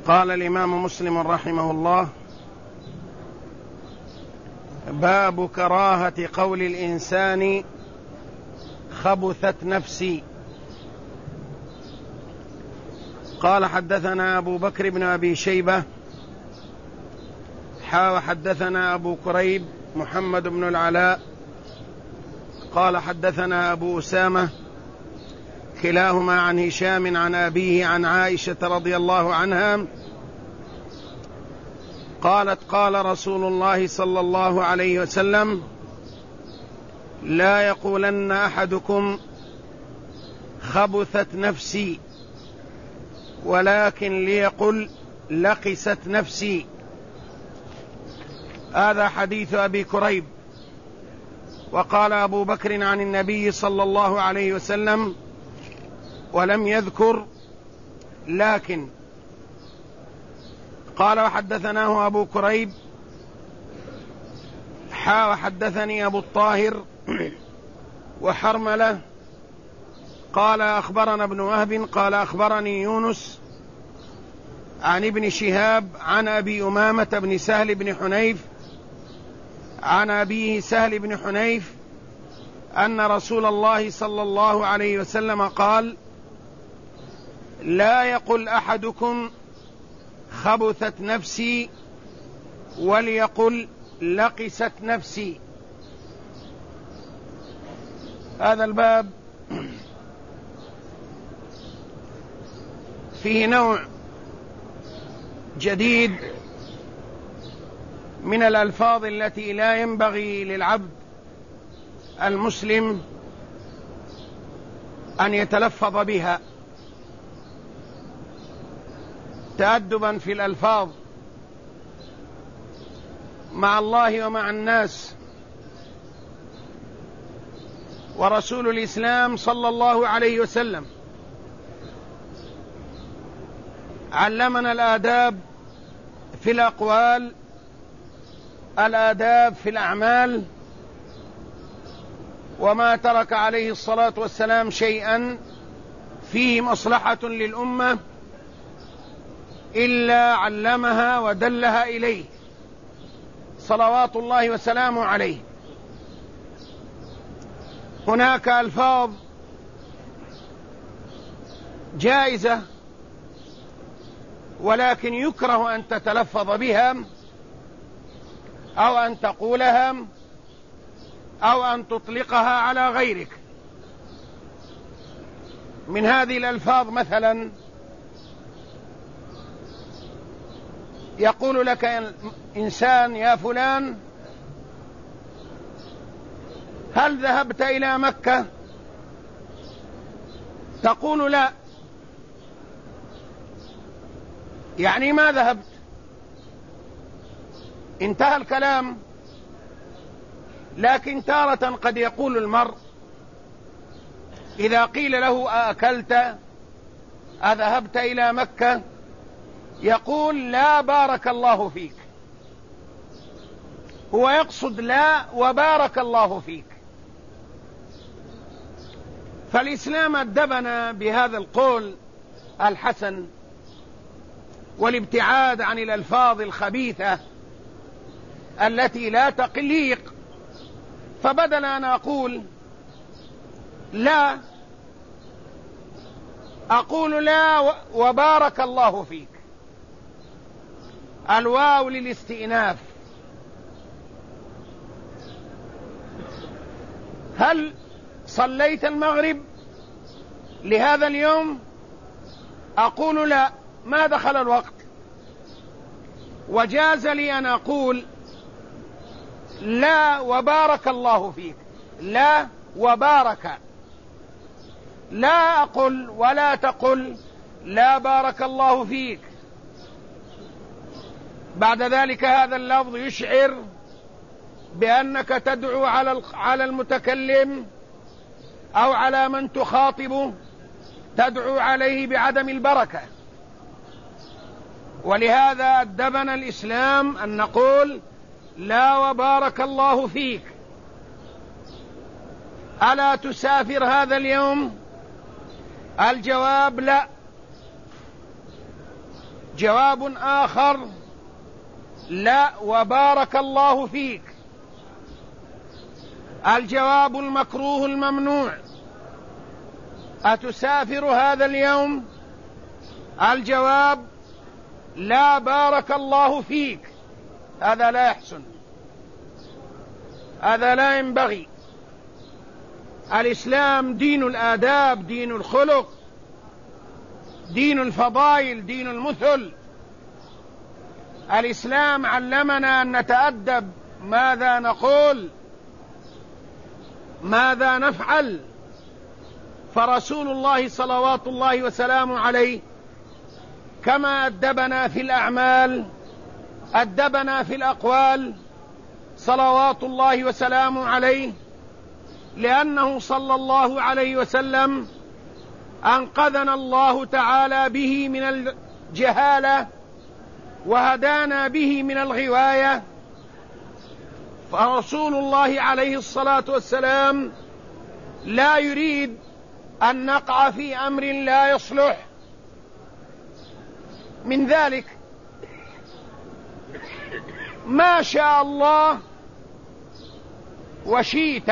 قال الإمام مسلم رحمه الله: باب كراهة قول الإنسان خبثت نفسي. قال: حدثنا أبو بكر بن أبي شيبة وحدثنا أبو كريب محمد بن العلاء قال: حدثنا أبو أسامة كلاهما عن هشام عن أبيه عن عائشة رضي الله عنها قالت: قال رسول الله صلى الله عليه وسلم: لا يقولن أحدكم خبثت نفسي، ولكن ليقل لقست نفسي. هذا حديث أبي كريب. وقال أبو بكر عن النبي صلى الله عليه وسلم ولم يذكر لكن. قال: وحدثناه أبو كريب وحدثني أبو الطاهر وحرملة قال: أخبرنا ابن وهب قال: أخبرني يونس عن ابن شهاب عن أبي أمامة بن سهل بن حنيف عن أبيه سهل بن حنيف أن رسول الله صلى الله عليه وسلم قال: لا يقل أحدكم خبثت نفسي، وليقل لقست نفسي. هذا الباب فيه نوع جديد من الألفاظ التي لا ينبغي للعبد المسلم أن يتلفظ بها، تأدبا في الألفاظ مع الله ومع الناس. ورسول الإسلام صلى الله عليه وسلم علمنا الآداب في الأقوال، الآداب في الأعمال، وما ترك عليه الصلاة والسلام شيئا فيه مصلحة للأمة إلا علمها ودلها إليه صلوات الله وسلامه عليه. هناك ألفاظ جائزة ولكن يكره أن تتلفظ بها أو أن تقولها أو أن تطلقها على غيرك. من هذه الألفاظ مثلا يقول لك إنسان: يا فلان، هل ذهبت إلى مكة؟ تقول: لا. يعني ما ذهبت، انتهى الكلام. لكن تارة قد يقول المرء إذا قيل له: أأكلت؟ أذهبت إلى مكة؟ يقول: لا بارك الله فيك. هو يقصد لا وبارك الله فيك. فالإسلام أدبنا بهذا القول الحسن والابتعاد عن الألفاظ الخبيثة التي لا تليق. فبدل أن أقول لا، أقول: لا وبارك الله فيك. الواو للاستئناف. هل صليت المغرب لهذا اليوم؟ أقول: لا، ما دخل الوقت. وجاز لي أن أقول: لا وبارك الله فيك. لا وبارك. لا أقل ولا تقل لا بارك الله فيك. بعد ذلك هذا اللفظ يشعر بأنك تدعو على المتكلم أو على من تخاطبه، تدعو عليه بعدم البركة. ولهذا أدبنا الإسلام أن نقول: لا وبارك الله فيك. ألا تسافر هذا اليوم؟ الجواب: لا. جواب آخر: لا وبارك الله فيك. الجواب المكروه الممنوع: أتسافر هذا اليوم؟ الجواب: لا بارك الله فيك. هذا لا يحسن، هذا لا ينبغي. الإسلام دين الآداب، دين الخلق، دين الفضائل، دين المثل. الإسلام علمنا أن نتأدب، ماذا نقول، ماذا نفعل. فرسول الله صلوات الله وسلامه عليه كما أدبنا في الأعمال أدبنا في الأقوال صلوات الله وسلامه عليه، لأنه صلى الله عليه وسلم أنقذنا الله تعالى به من الجهالة وهدانا به من الغواية. فرسول الله عليه الصلاة والسلام لا يريد أن نقع في أمر لا يصلح. من ذلك ما شاء الله وشئت،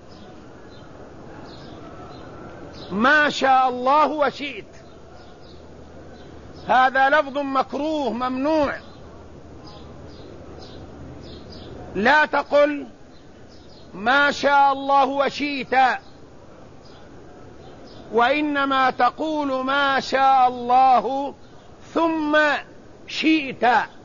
ما شاء الله وشئت، هذا لفظ مكروه ممنوع. لا تقل ما شاء الله وشئت، وإنما تقول ما شاء الله ثم شئت.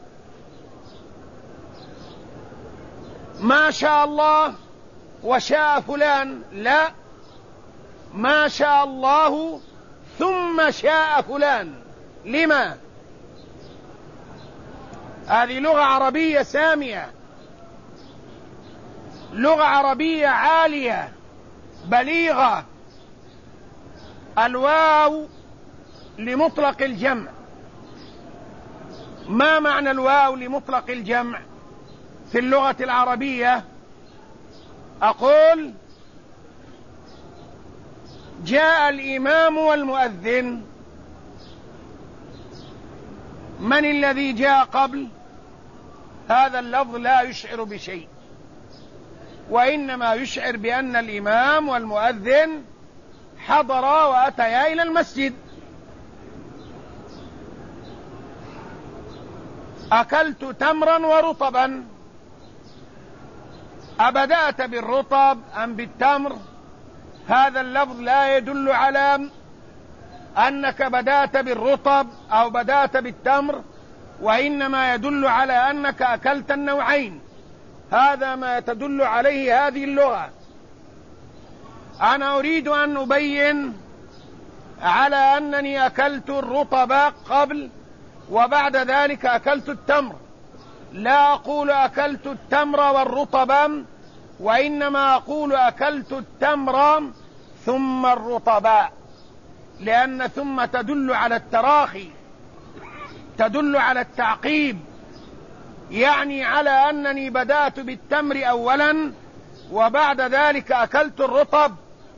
ما شاء الله وشاء فلان، لا، ما شاء الله ثم شاء فلان. لما؟ هذه لغة عربية سامية، لغة عربية عالية بليغة. الواو لمطلق الجمع. ما معنى الواو لمطلق الجمع في اللغة العربية؟ أقول: جاء الإمام والمؤذن. من الذي جاء قبل؟ هذا اللفظ لا يشعر بشيء، وإنما يشعر بأن الإمام والمؤذن حضرا وأتيا إلى المسجد. أكلت تمرا ورطبا. أبدأت بالرطب أم بالتمر؟ هذا اللفظ لا يدل على أنك بدأت بالرطب أو بدأت بالتمر، وإنما يدل على أنك أكلت النوعين. هذا ما تدل عليه هذه اللغة. أنا أريد أن أبين على أنني أكلت الرطب قبل وبعد ذلك أكلت التمر. لا أقول أكلت التمر والرطب، وإنما أقول أكلت التمر ثم الرطب، لأن ثم تدل على التراخي، تدل على التعقيب، يعني على أنني بدأت بالتمر أولا وبعد ذلك أكلت الرطب.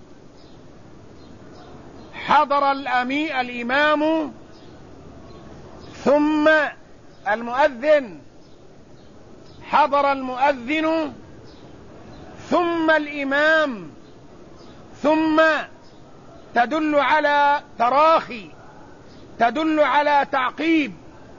حضر الإمام ثم المؤذن، حضر المؤذن ثم الإمام، ثم تدل على تراخي، تدل على تعقيب.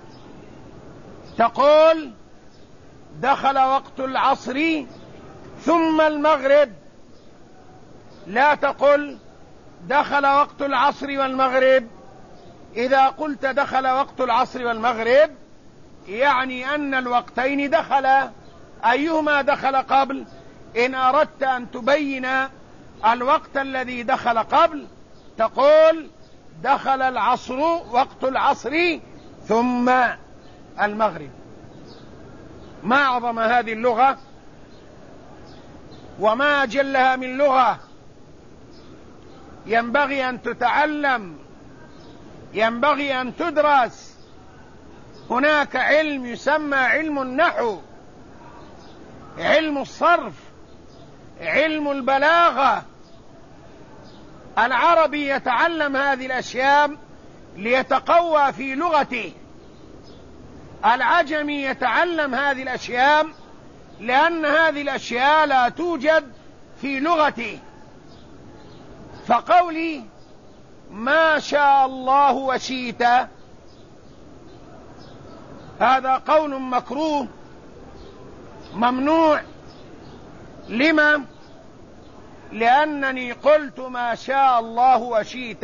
تقول: دخل وقت العصر ثم المغرب. لا تقل دخل وقت العصر والمغرب. إذا قلت دخل وقت العصر والمغرب يعني أن الوقتين دخلا. أيهما دخل قبل؟ إن أردت أن تبين الوقت الذي دخل قبل تقول دخل العصر، وقت العصر ثم المغرب. ما أعظم هذه اللغة وما أجلها من لغة. ينبغي أن تتعلم، ينبغي أن تدرس. هناك علم يسمى علم النحو، علم الصرف، علم البلاغة. العربي يتعلم هذه الأشياء ليتقوى في لغته، العجمي يتعلم هذه الأشياء لأن هذه الأشياء لا توجد في لغته. فقولي ما شاء الله وشئت هذا قول مكروه ممنوع. لما؟ لأنني قلت ما شاء الله وشئت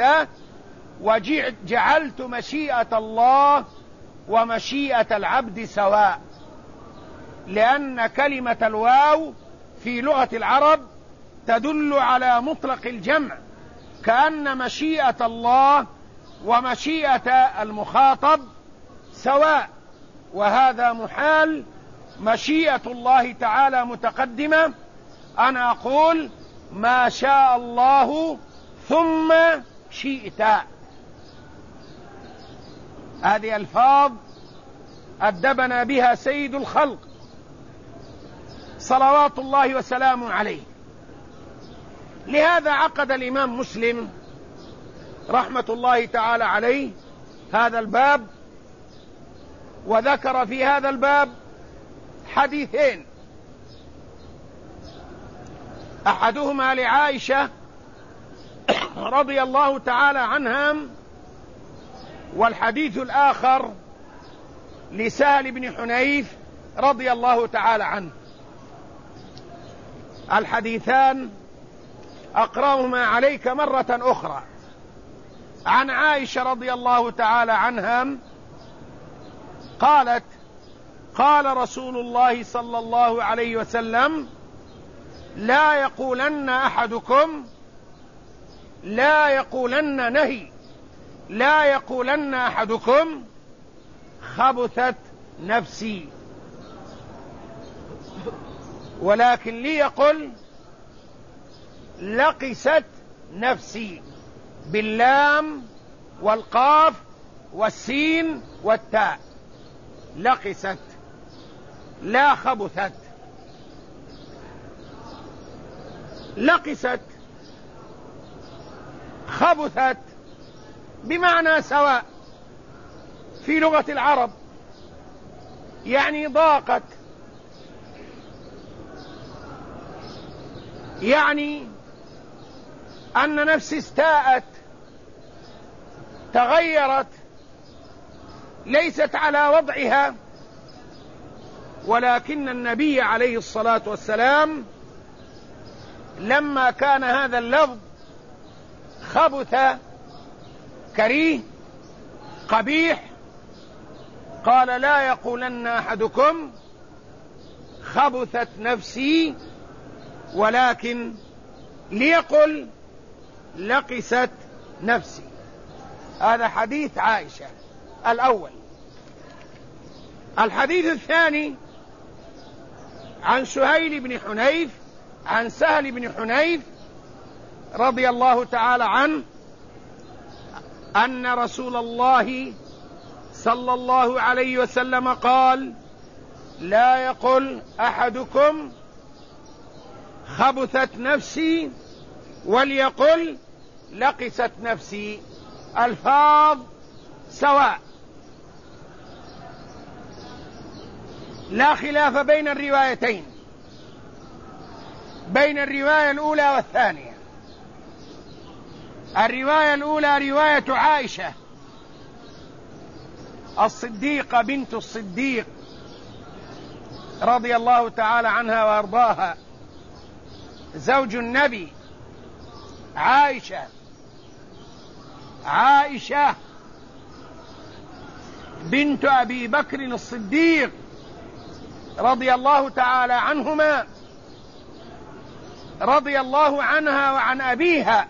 وجعلت مشيئة الله ومشيئة العبد سواء، لأن كلمة الواو في لغة العرب تدل على مطلق الجمع، كأن مشيئة الله ومشيئة المخاطب سواء، وهذا محال. مشيئة الله تعالى متقدمة. أنا أقول ما شاء الله ثم شئت. هذه ألفاظ أدبنا بها سيد الخلق صلوات الله وسلامه عليه. لهذا عقد الإمام مسلم رحمة الله تعالى عليه هذا الباب، وذكر في هذا الباب حديثين، أحدهما لعائشة رضي الله تعالى عنها، والحديث الآخر لسهل بن حنيف رضي الله تعالى عنه. الحديثان أقرأهما عليك مرة أخرى. عن عائشة رضي الله تعالى عنها قالت: قال رسول الله صلى الله عليه وسلم: لا يقولن أحدكم، لا يقولن نهي، لا يقولن أحدكم خبثت نفسي، ولكن ليقل لقست نفسي، باللام والقاف والسين والتاء. لقست لا خبثت. لقست خبثت بمعنى سواء في لغة العرب، يعني ضاقت، يعني أن نفسي استاءت، تغيرت، ليست على وضعها. ولكن النبي عليه الصلاة والسلام لما كان هذا اللفظ خبث كريه قبيح قال: لا يقولن أحدكم خبثت نفسي، ولكن ليقل لقست نفسي. هذا حديث عائشة الأول. الحديث الثاني عن سهيل بن حنيف عن سهل بن حنيف رضي الله تعالى عنه أن رسول الله صلى الله عليه وسلم قال: لا يقل أحدكم خبثت نفسي، وليقل لقست نفسي. ألفاظ سواء، لا خلاف بين الروايتين، بين الرواية الأولى والثانية. الرواية الأولى رواية عائشة الصديقة بنت الصديق رضي الله تعالى عنها وأرضاها، زوج النبي. عائشة بنت أبي بكر الصديق رضي الله تعالى عنهما، رضي الله عنها وعن أبيها.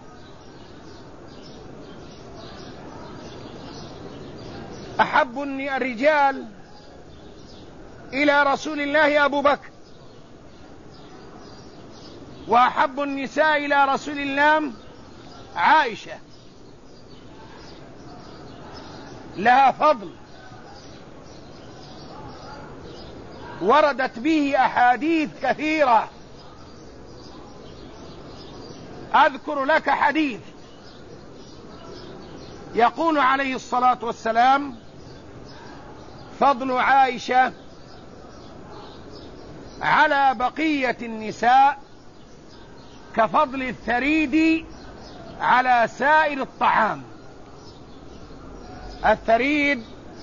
أحب الرجال إلى رسول الله أبو بكر، وأحب النساء إلى رسول الله عائشة. لها فضل وردت به أحاديث كثيرة. أذكر لك حديث يقول عليه الصلاة والسلام فضل عائشة على بقية النساء كفضل الثريد على سائر الطعام. الثريد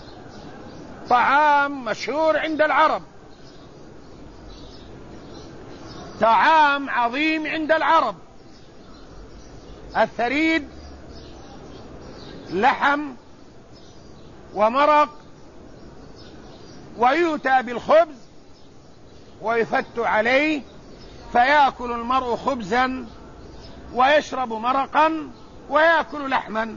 طعام مشهور عند العرب، طعام عظيم عند العرب. الثريد لحم ومرق، ويؤتى بالخبز ويفت عليه، فيأكل المرء خبزا ويشرب مرقا ويأكل لحما.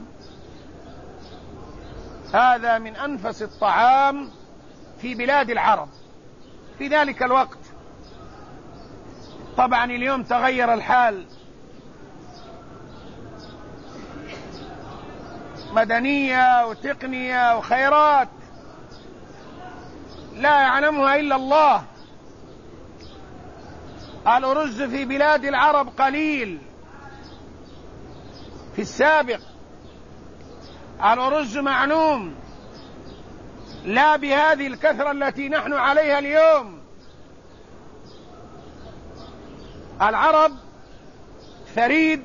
هذا من أنفس الطعام في بلاد العرب في ذلك الوقت. طبعا اليوم تغير الحال، مدنية وتقنية وخيرات لا يعلمها إلا الله. الأرز في بلاد العرب قليل، في السابق الأرز معلوم، لا بهذه الكثرة التي نحن عليها اليوم. العرب ثريد،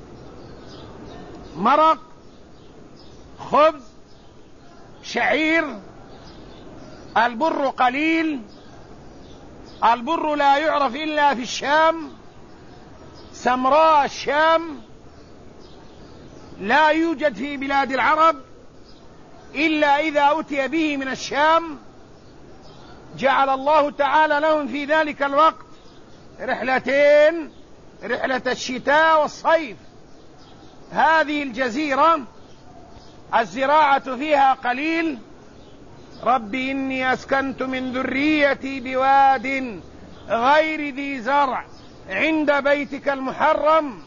مرق، خبز، شعير. البر قليل، البر لا يعرف إلا في الشام، سمراء الشام لا يوجد في بلاد العرب إلا إذا أتي به من الشام. جعل الله تعالى لهم في ذلك الوقت رحلتين، رحلة الشتاء والصيف. هذه الجزيرة الزراعة فيها قليل. رب إني أسكنت من ذريتي بواد غير ذي زرع عند بيتك المحرم.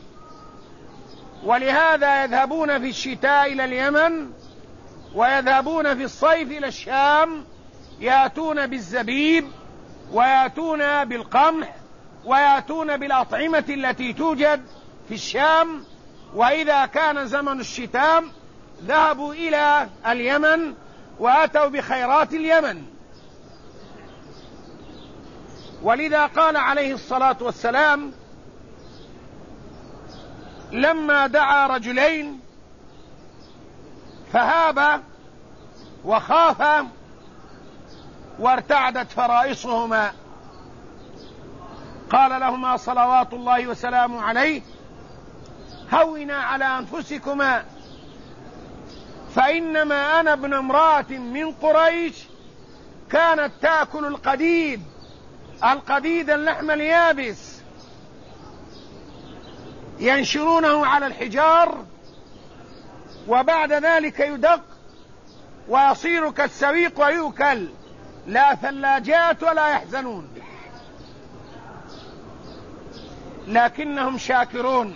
ولهذا يذهبون في الشتاء إلى اليمن، ويذهبون في الصيف إلى الشام، يأتون بالزبيب ويأتون بالقمح ويأتون بالأطعمة التي توجد في الشام. وإذا كان زمن الشتاء ذهبوا إلى اليمن وأتوا بخيرات اليمن. ولذا قال عليه الصلاة والسلام لما دعا رجلين فهاب وخاف وارتعدت فرائصهما، قال لهما صلوات الله وسلامه عليه: هونا على أنفسكما، فإنما أنا ابن امرأة من قريش كانت تأكل القديد اللحم اليابس، ينشرونه على الحجار، وبعد ذلك يدق ويصير كالسويق ويؤكل، لا ثلاجات ولا يحزنون، لكنهم شاكرون.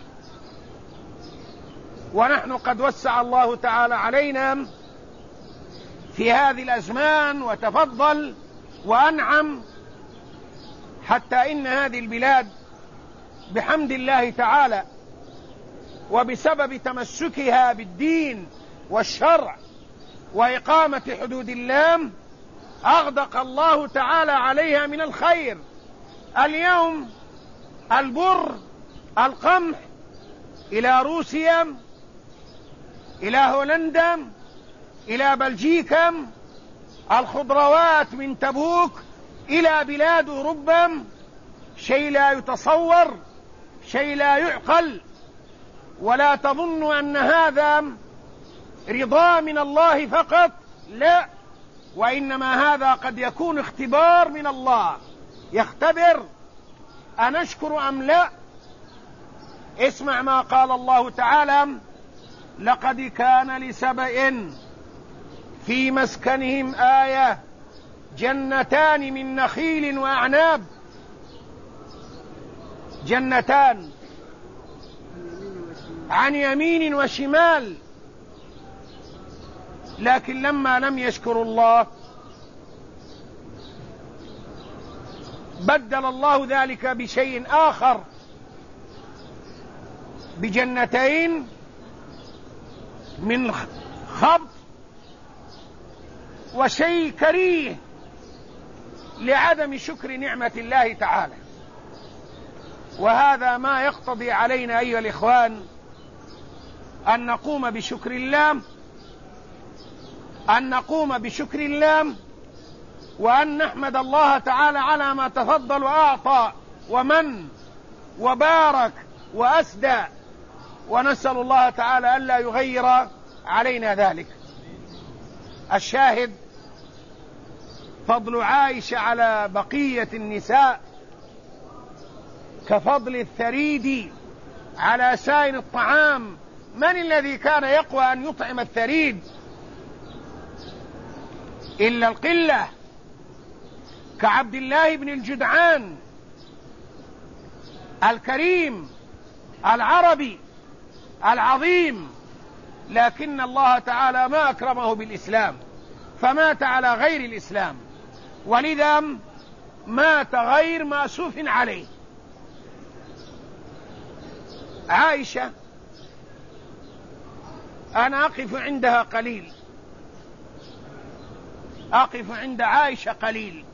ونحن قد وسع الله تعالى علينا في هذه الأزمان وتفضل وأنعم، حتى إن هذه البلاد بحمد الله تعالى وبسبب تمسكها بالدين والشرع وإقامة حدود الله أغدق الله تعالى عليها من الخير. اليوم البر، القمح إلى روسيا، إلى هولندا، إلى بلجيكا، الخضروات من تبوك إلى بلاد أوروبا، شيء لا يتصور، شيء لا يعقل. ولا تظن أن هذا رضا من الله فقط، لا، وإنما هذا قد يكون اختبار من الله، يختبر أنشكر أم لا. اسمع ما قال الله تعالى: لقد كان لسبإ في مسكنهم آية جنتان من نخيل وأعناب، جنتان عن يمين وشمال. لكن لما لم يشكروا الله بدل الله ذلك بشيء آخر، بجنتين من خبط وشيء كريه لعدم شكر نعمة الله تعالى. وهذا ما يقتضي علينا أيها الإخوان أن نقوم بشكر الله وأن نحمد الله تعالى على ما تفضل وأعطى ومن وبارك وأسدى، ونسأل الله تعالى ألا يغير علينا ذلك. الشاهد فضل عائشة على بقية النساء كفضل الثريد على سائر الطعام. من الذي كان يقوى أن يطعم الثريد إلا القلة، كعبد الله بن الجدعان الكريم العربي العظيم، لكن الله تعالى ما أكرمه بالإسلام فمات على غير الإسلام، ولذا مات غير مأسوف عليه. عائشة أنا أقف عند عائشة قليل،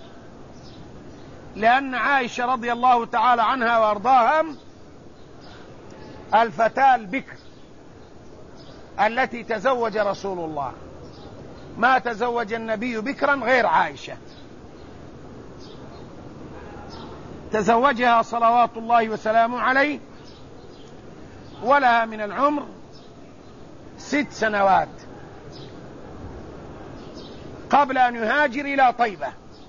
لأن عائشة رضي الله تعالى عنها وأرضاها الفتاة البكر التي تزوج رسول الله، ما تزوج النبي بكرا غير عائشة، تزوجها صلوات الله وسلامه عليه ولها من العمر 6 سنوات قبل أن يهاجر إلى طيبة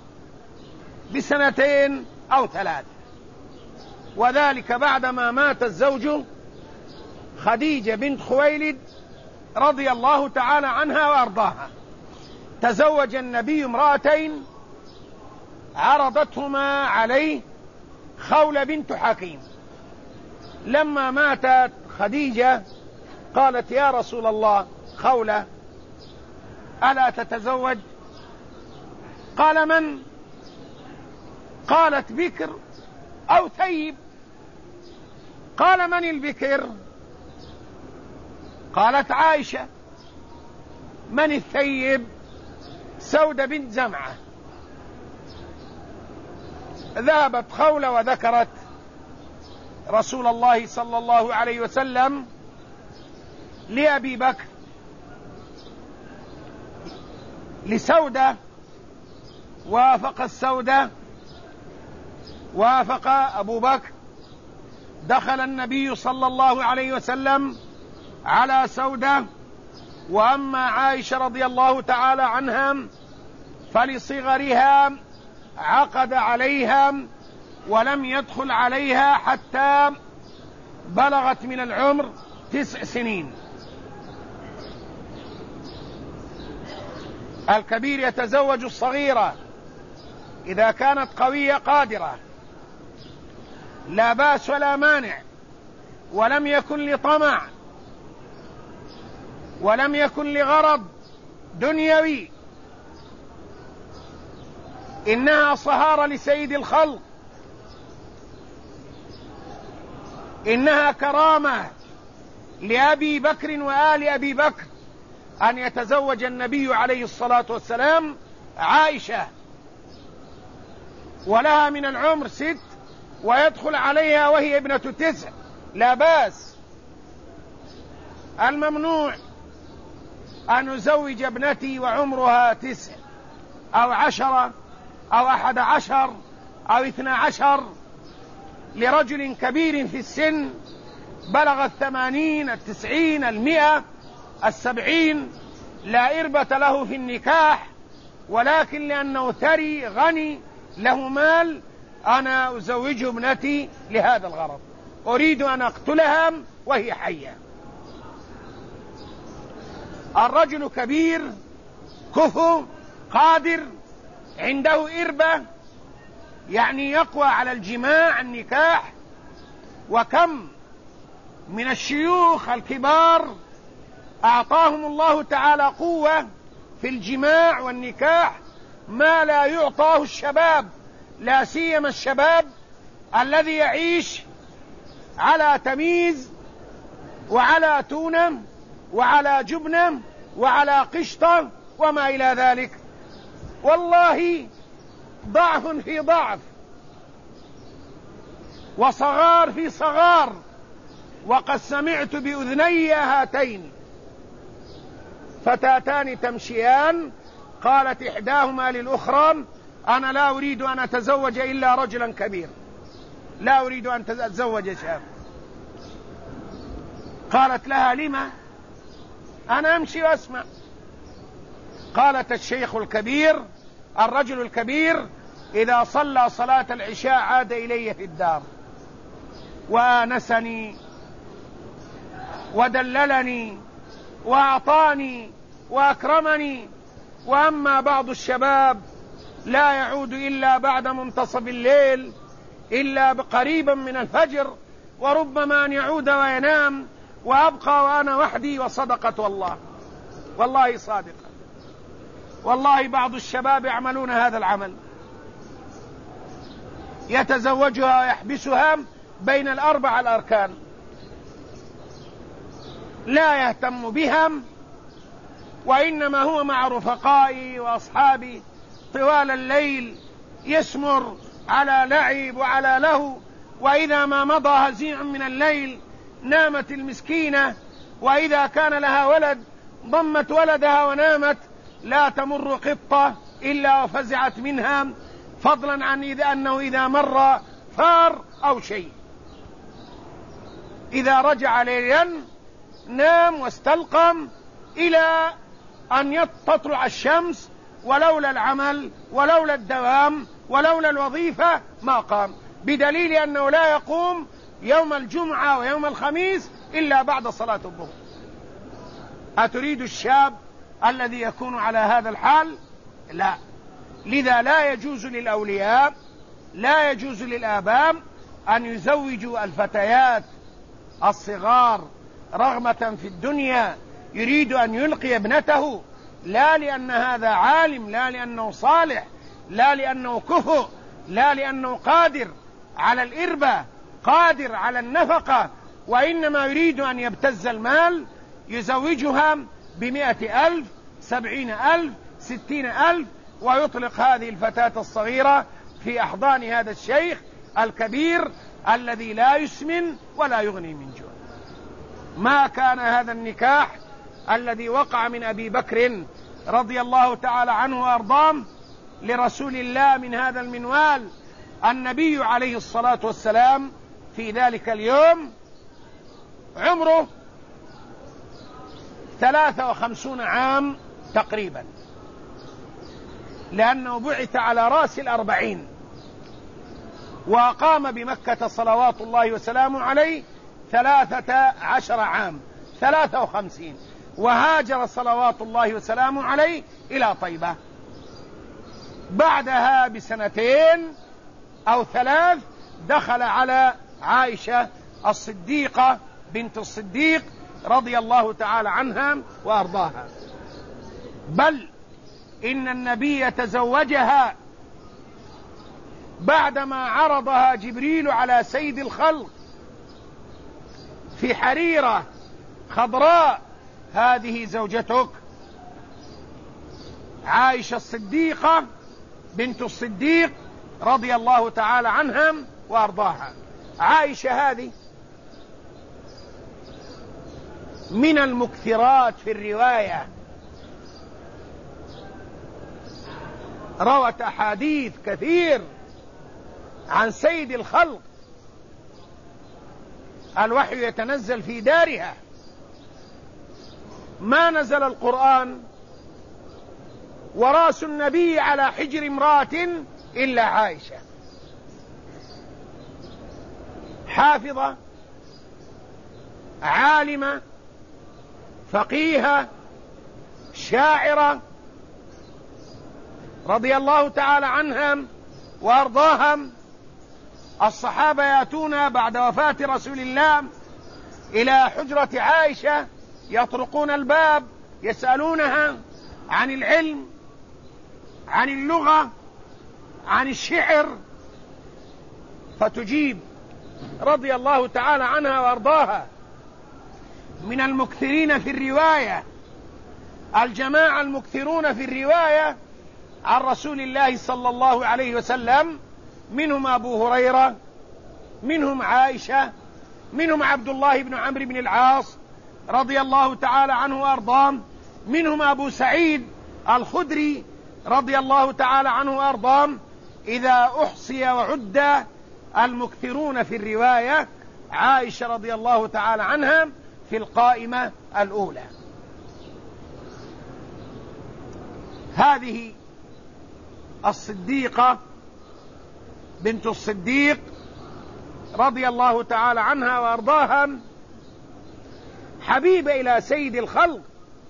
ب2 أو 3، وذلك بعدما مات الزوج خديجة بنت خويلد رضي الله تعالى عنها وأرضاها. تزوج النبي امرأتين عرضتهما عليه، خولة بنت حكيم. لما ماتت خديجة قالت: يا رسول الله، خولة ألا تتزوج؟ قال: من؟ قالت: بكر أو ثيب. قال: من البكر؟ قالت: عائشة. من الثيب؟ سودة بنت زمعة. ذهبت خولة وذكرت رسول الله صلى الله عليه وسلم لأبي بكر لسودة، وافق السودة، وافق أبو بكر. دخل النبي صلى الله عليه وسلم على سودة، وأما عائشة رضي الله تعالى عنها فلصغرها عقد عليها ولم يدخل عليها حتى بلغت من العمر 9 سنين. الكبير يتزوج الصغيرة إذا كانت قوية قادرة، لا بأس ولا مانع، ولم يكن لطمع ولم يكن لغرض دنيوي، إنها صهارة لسيد الخلق، إنها كرامة لأبي بكر وآل أبي بكر أن يتزوج النبي عليه الصلاة والسلام عائشة، ولها من العمر 6 ويدخل عليها وهي ابنة 9، لا بأس. الممنوع أن أزوج ابنتي وعمرها 9 أو 10 أو 11 أو 12 لرجل كبير في السن بلغ 80 90 100 70، لا إربة له في النكاح، ولكن لأنه ثري غني له مال أنا أزوج ابنتي لهذا الغرض، أريد أن أقتلها وهي حية. الرجل كبير كفو قادر عنده إربة، يعني يقوى على الجماع النكاح، وكم من الشيوخ الكبار أعطاهم الله تعالى قوة في الجماع والنكاح ما لا يعطاه الشباب، لا سيما الشباب الذي يعيش على تمييز وعلى تونة وعلى جبنة وعلى قشطة وما إلى ذلك. والله ضعف في ضعف وصغار في صغار. وقد سمعت بأذني هاتين فتاتان تمشيان، قالت إحداهما للأخرى: أنا لا أريد أن أتزوج إلا رجلا كبير، لا أريد أن أتزوج شاب. قالت لها: لما؟ أنا أمشي وأسمع. قالت: الشيخ الكبير، الرجل الكبير، إذا صلى صلاة العشاء عاد إلي في الدار وآنسني ودللني وأعطاني وأكرمني. وأما بعض الشباب لا يعود إلا بعد منتصف الليل، إلا قريبا من الفجر، وربما أن يعود وينام وأبقى وأنا وحدي. وصدقت والله صادقة. والله بعض الشباب يعملون هذا العمل، يتزوجها ويحبسها بين الأربع الأركان، لا يهتم بهم، وإنما هو مع رفقائي وأصحابي طوال الليل، يسمر على لعب وعلى لهو. وإذا ما مضى هزيع من الليل نامت المسكينة، وإذا كان لها ولد ضمت ولدها ونامت، لا تمر قطة إلا وفزعت منها، فضلا عن أنه إذا مر فار أو شيء. إذا رجع ليلا نام واستلقم إلى أن تطلع الشمس، ولولا العمل ولولا الدوام ولولا الوظيفة ما قام، بدليل أنه لا يقوم يوم الجمعة ويوم الخميس إلا بعد صلاة الظهر. أتريد الشاب الذي يكون على هذا الحال؟ لا. لذا لا يجوز للأولياء، لا يجوز للآباء أن يزوجوا الفتيات الصغار رغبة في الدنيا، يريد أن يلقي ابنته، لا لأن هذا عالم، لا لأنه صالح، لا لأنه كفؤ، لا لأنه قادر على الإربة، قادر على النفقة، وإنما يريد أن يبتز المال، يزوجها ب100,000 70,000 60,000، ويطلق هذه الفتاة الصغيرة في أحضان هذا الشيخ الكبير الذي لا يسمن ولا يغني من جوع. ما كان هذا النكاح الذي وقع من أبي بكر رضي الله تعالى عنه وأرضاه لرسول الله من هذا المنوال. النبي عليه الصلاة والسلام في ذلك اليوم عمره 53 عام تقريبا، لأنه بعث على رأس 40، وقام بمكة صلوات الله وسلامه عليه 13 عام 53، وهاجر صلوات الله وسلامه عليه إلى طيبة. بعدها بسنتين أو 3 دخل على عائشة الصديقة بنت الصديق رضي الله تعالى عنها وأرضاها، بل إن النبي تزوجها بعدما عرضها جبريل على سيد الخلق في حريرة خضراء: هذه زوجتك عائشة الصديقة بنت الصديق رضي الله تعالى عنها وأرضاها. عائشة هذه من المكثرات في الرواية، روت أحاديث كثير عن سيد الخلق، الوحي يتنزل في دارها، ما نزل القرآن ورأس النبي على حجر امرأة إلا عائشة، حافظة عالمة فقيهة شاعرة رضي الله تعالى عنهم وأرضاهم. الصحابة يأتون بعد وفاة رسول الله إلى حجرة عائشة، يطرقون الباب يسألونها عن العلم، عن اللغة، عن الشعر، فتجيب رضي الله تعالى عنها وأرضاها. من المكثرين في الرواية، الجماعة المكثرون في الرواية عن رسول الله صلى الله عليه وسلم، منهم أبو هريرة، منهم عائشة، منهم عبد الله بن عمرو بن العاص رضي الله تعالى عنه وأرضاه، منهم أبو سعيد الخدري رضي الله تعالى عنه وأرضاه. إذا أحصي وعد المكثرون في الرواية، عائشة رضي الله تعالى عنها في القائمة الأولى. هذه الصديقة بنت الصديق رضي الله تعالى عنها وأرضاها حبيبة إلى سيد الخلق،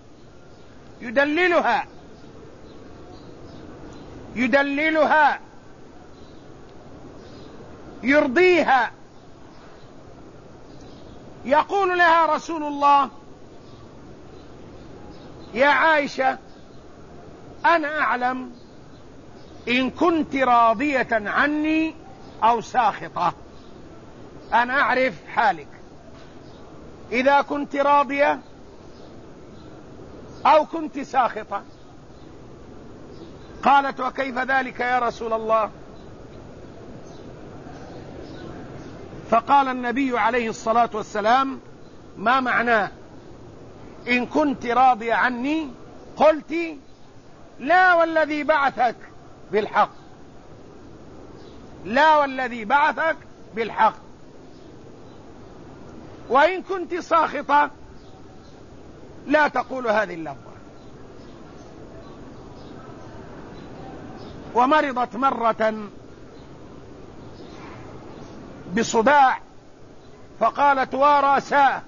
يدللها يرضيها. يقول لها رسول الله: يا عائشة، أنا أعلم إن كنت راضية عني أو ساخطة، أنا أعرف حالك، إذا كنت راضية أو كنت ساخطة. قالت: وكيف ذلك يا رسول الله؟ فقال النبي عليه الصلاة والسلام: ما معناه إن كنت راضية عني؟ قلت: لا والذي بعثك بالحق، لا والذي بعثك بالحق. وإن كنت ساخطة لا تقول هذه اللفظة. ومرضت مرة بصداع فقالت: وراساه.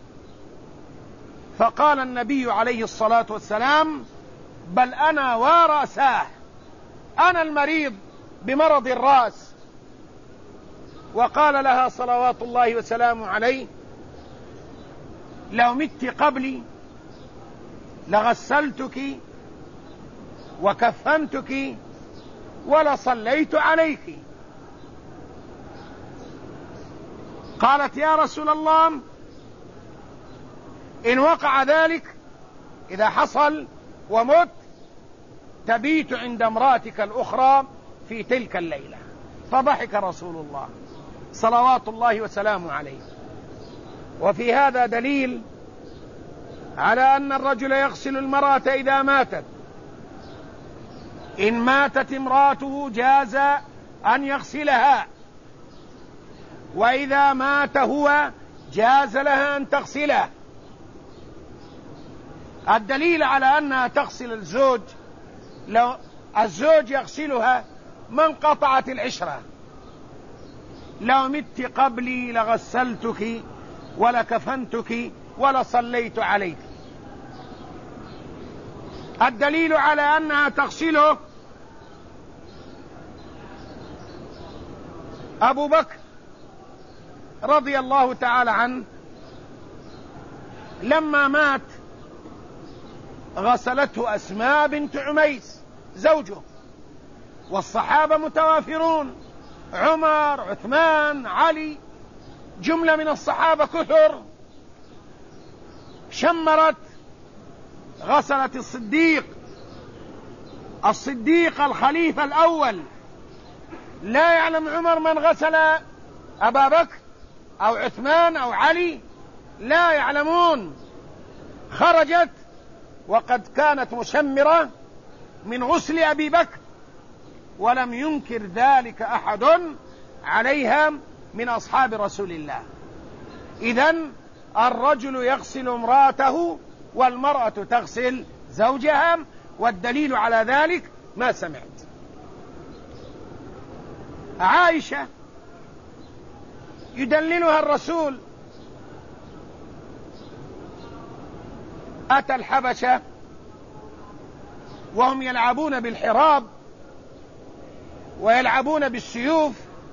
فقال النبي عليه الصلاة والسلام: بل أنا وراساه، أنا المريض بمرض الرأس. وقال لها صلوات الله وسلامه عليه: لو مت قبلي لغسلتك وكفنتك ولصليت عليك. قالت: يا رسول الله، إن وقع ذلك، إذا حصل ومت، تبيت عند امرأتك الأخرى في تلك الليلة. فضحك رسول الله صلوات الله وسلامه عليه. وفي هذا دليل على أن الرجل يغسل المرأة إذا ماتت. إن ماتت امرأته جاز أن يغسلها، وإذا مات هو جاز لها أن تغسله. الدليل على أنها تغسل الزوج، لو الزوج يغسلها ما انقطعت العشرة. لو مت قبلي لغسلتك ولكفنتك ولصليت عليك. الدليل على أنها تغسله أبو بكر رضي الله تعالى عنه لما مات غسلته أسماء بنت عميس زوجه، والصحابة متوافرون، عمر، عثمان، علي، جملة من الصحابة كثر. شمرت غسلت الصديق الخليفة الأول. لا يعلم عمر من غسل أبا بكر أو عثمان أو علي، لا يعلمون. خرجت وقد كانت مشمرة من غسل أبي بكر، ولم ينكر ذلك أحد عليها من أصحاب رسول الله. إذن الرجل يغسل امرأته والمرأة تغسل زوجها، والدليل على ذلك ما سمعت. عائشة يدللها الرسول: أتى الحبشة وهم يلعبون بالحراب ويلعبون بالسيوف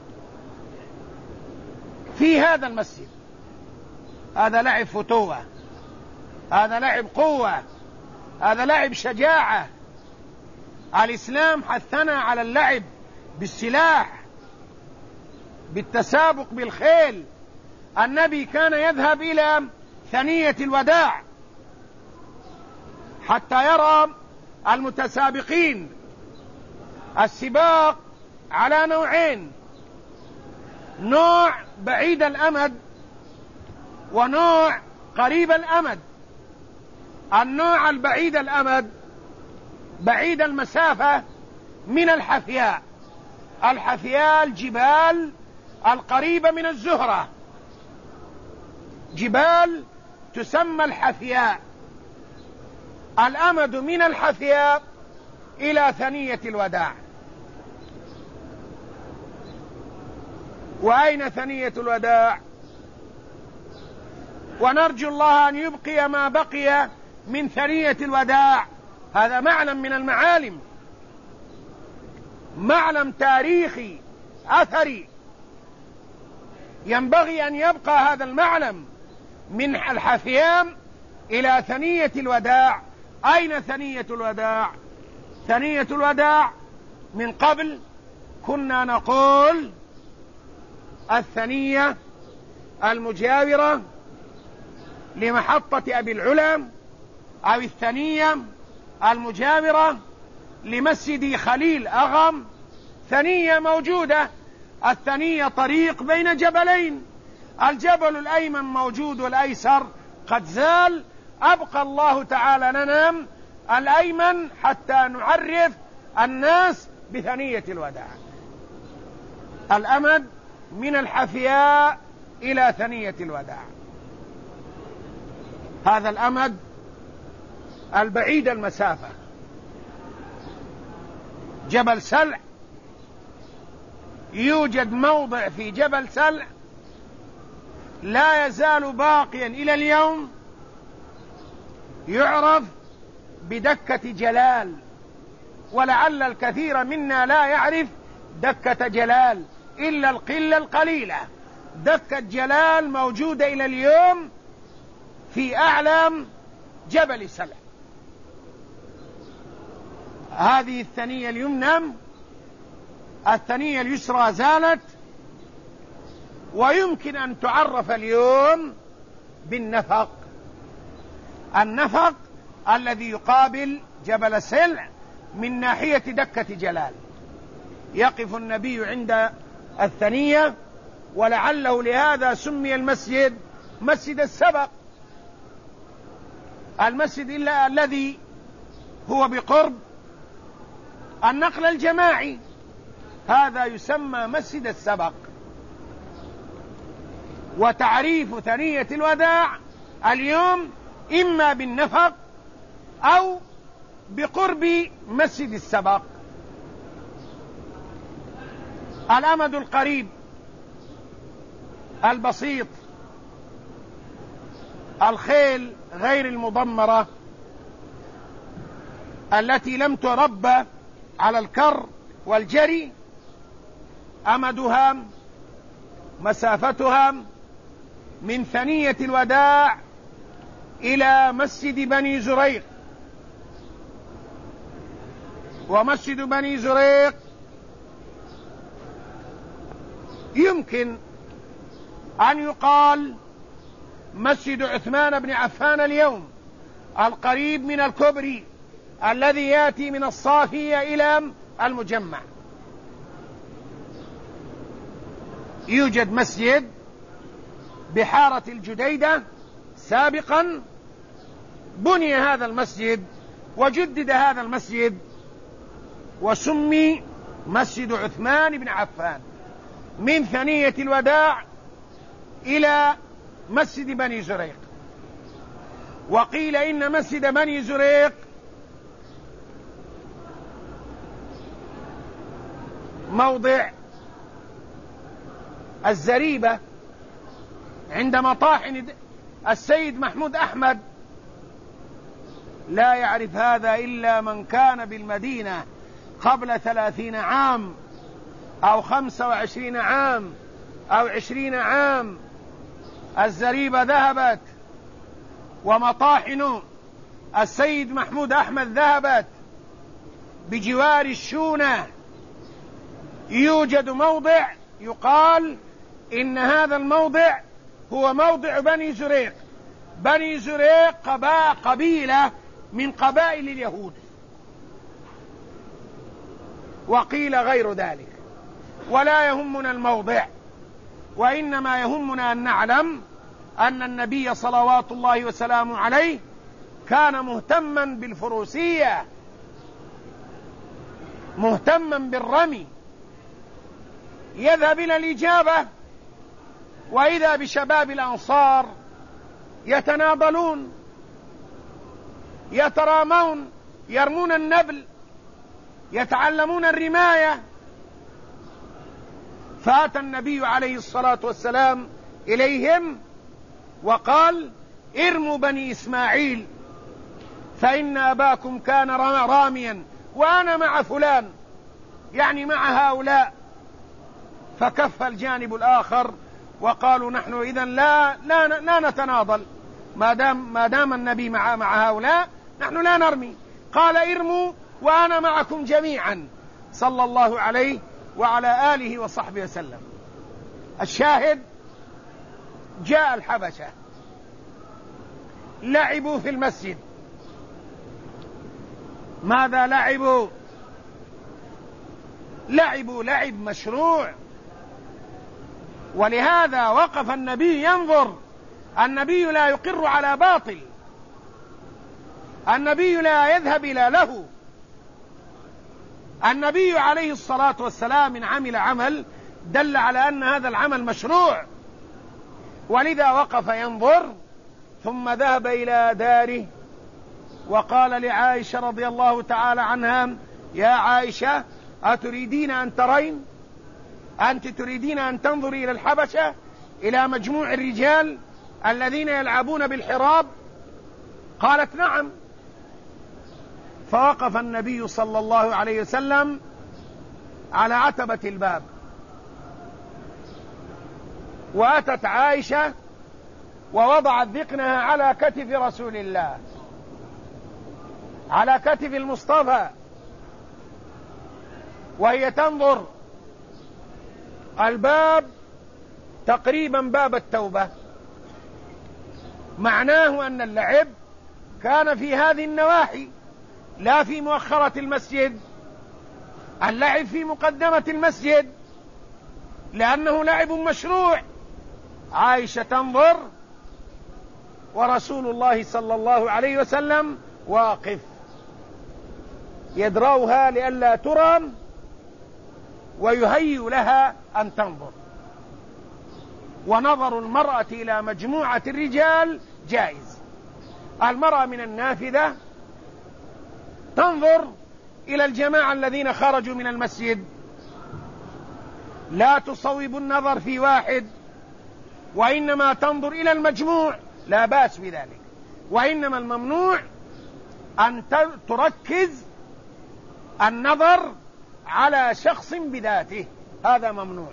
في هذا المسجد. هذا لعب فتوة، هذا لعب قوة، هذا لعب شجاعة. الإسلام حثنا على اللعب بالسلاح، بالتسابق بالخيل. النبي كان يذهب إلى ثنية الوداع حتى يرى المتسابقين السباق على نوعين: نوع بعيد الأمد ونوع قريب الأمد. النوع البعيد الأمد بعيد المسافة من الحفياء. الحفياء الجبال القريبة من الزهرة، جبال تسمى الحفياء. الأمد من الحفياء إلى ثنية الوداع. وأين ثنية الوداع؟ ونرجو الله أن يبقي ما بقي من ثنية الوداع. هذا معلم من المعالم، معلم تاريخي أثري، ينبغي أن يبقى هذا المعلم من الحفياء إلى ثنية الوداع. أين ثنية الوداع؟ ثنية الوداع من قبل كنا نقول الثنية المجاورة لمحطة أبي العلا، أو الثنية المجاورة لمسجد خليل أغم. ثنية موجودة. الثنية طريق بين جبلين، الجبل الأيمن موجود والأيسر قد زال. أبقى الله تعالى لنا الأيمن حتى نعرف الناس بثنية الوداع. الأمد من الحفياء إلى ثنية الوداع، هذا الأمد البعيد المسافة. جبل سلع، يوجد موضع في جبل سلع لا يزال باقيا إلى اليوم يعرف بدكة جلال، ولعل الكثير منا لا يعرف دكة جلال إلا القلة القليلة. دكة جلال موجودة إلى اليوم في أعلى جبل سلع. هذه الثنية اليمنى. الثنية اليسرى زالت، ويمكن أن تعرف اليوم بالنفق. النفق الذي يقابل جبل سلع من ناحية دكة جلال. يقف النبي عند الثنية، ولعله لهذا سمي المسجد مسجد السبق. المسجد إلا الذي هو بقرب النقل الجماعي، هذا يسمى مسجد السبق. وتعريف ثنية الوداع اليوم إما بالنفق أو بقرب مسجد السبق. الأمد القريب البسيط، الخيل غير المضمرة التي لم تربى على الكر والجري، أمدها مسافتها من ثنية الوداع إلى مسجد بني زريق. ومسجد بني زريق يمكن أن يقال مسجد عثمان بن عفان اليوم، القريب من الكوبري الذي يأتي من الصافية إلى المجمع. يوجد مسجد بحارة الجديدة سابقا، بني هذا المسجد وجدد هذا المسجد وسمي مسجد عثمان بن عفان، من ثنية الوداع إلى مسجد بني زريق. وقيل إن مسجد بني زريق موضع الزريبة عند مطاحن السيد محمود أحمد. لا يعرف هذا إلا من كان بالمدينة قبل 30 عام أو 25 عام أو 20 عام. الزريبة ذهبت، ومطاحن السيد محمود أحمد ذهبت بجوار الشونة. يوجد موضع يقال إن هذا الموضع هو موضع بني زريق. بني زريق قبيلة من قبائل اليهود، وقيل غير ذلك، ولا يهمنا الموضع، وإنما يهمنا أن نعلم أن النبي صلوات الله وسلامه عليه كان مهتما بالفروسية، مهتما بالرمي، يذهب إلى الإجابة وإذا بشباب الأنصار يتناضلون يترامون يرمون النبل يتعلمون الرماية. فأتى النبي عليه الصلاة والسلام إليهم وقال: ارموا بني إسماعيل فإن أباكم كان راميا وأنا مع فلان، يعني مع هؤلاء. فكف الجانب الآخر وقالوا: نحن إذن لا نتناضل، ما دام النبي مع هؤلاء نحن لا نرمي. قال: ارموا وأنا معكم جميعا، صلى الله عليه وعلى آله وصحبه وسلم. الشاهد: جاء الحبشة لعبوا في المسجد. ماذا لعبوا؟ لعب مشروع، ولهذا وقف النبي ينظر. النبي لا يقر على باطل، النبي لا يذهب إلى له. النبي عليه الصلاة والسلام إن عمل عمل دل على أن هذا العمل مشروع، ولذا وقف ينظر، ثم ذهب إلى داره وقال لعائشة رضي الله تعالى عنها: يا عائشة، أتريدين أن ترين؟ أنت تريدين أن تنظري إلى الحبشة، إلى مجموع الرجال الذين يلعبون بالحراب؟ قالت: نعم. فوقف النبي صلى الله عليه وسلم على عتبة الباب، وأتت عائشة ووضعت ذقنها على كتف رسول الله، على كتف المصطفى، وهي تنظر. الباب تقريبا باب التوبة، معناه أن اللعب كان في هذه النواحي لا في مؤخرة المسجد، اللعب في مقدمة المسجد، لأنه لعب مشروع. عائشة تنظر ورسول الله صلى الله عليه وسلم واقف يدرأها لئلا ترام ويهيئ لها أن تنظر. ونظر المرأة إلى مجموعة الرجال جائز. المرأة من النافذة تنظر إلى الجماعة الذين خرجوا من المسجد، لا تصوب النظر في واحد، وإنما تنظر إلى المجموع، لا بأس بذلك. وإنما الممنوع أن تركز النظر على شخص بذاته، هذا ممنوع.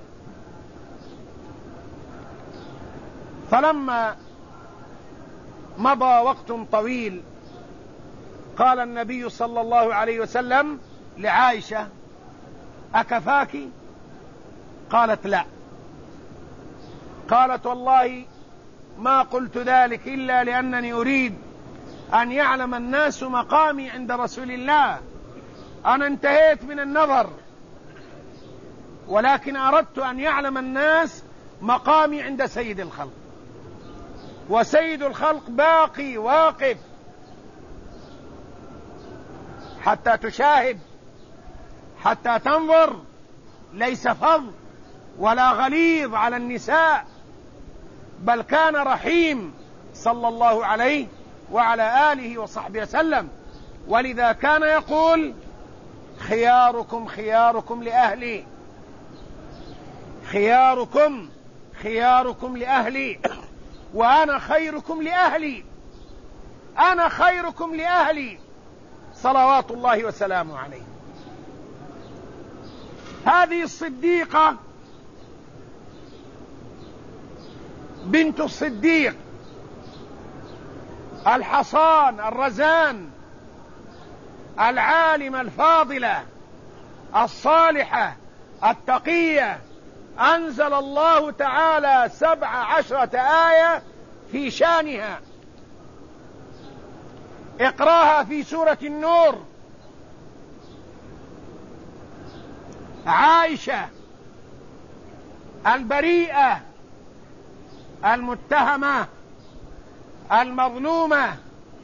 فلما مضى وقت طويل قال النبي صلى الله عليه وسلم لعائشة: أكفاك؟ قالت: لا. قالت: والله ما قلت ذلك إلا لأنني أريد أن يعلم الناس مقامي عند رسول الله. أنا انتهيت من النظر، ولكن أردت أن يعلم الناس مقامي عند سيد الخلق، وسيد الخلق باقي واقف حتى تشاهد، حتى تنظر. ليس فظ ولا غليظ على النساء، بل كان رحيم صلى الله عليه وعلى آله وصحبه وسلم. ولذا كان يقول: خياركم خياركم لأهلي، خياركم لأهلي، وأنا خيركم لأهلي، أنا خيركم لأهلي، صلوات الله وسلامه عليه. هذه الصديقة بنت الصديق، الحصان الرزان، العالمة الفاضلة الصالحة التقية، أنزل الله تعالى 17 آية في شانها، اقراها في سورة النور. عائشة البريئة المتهمة المظلومة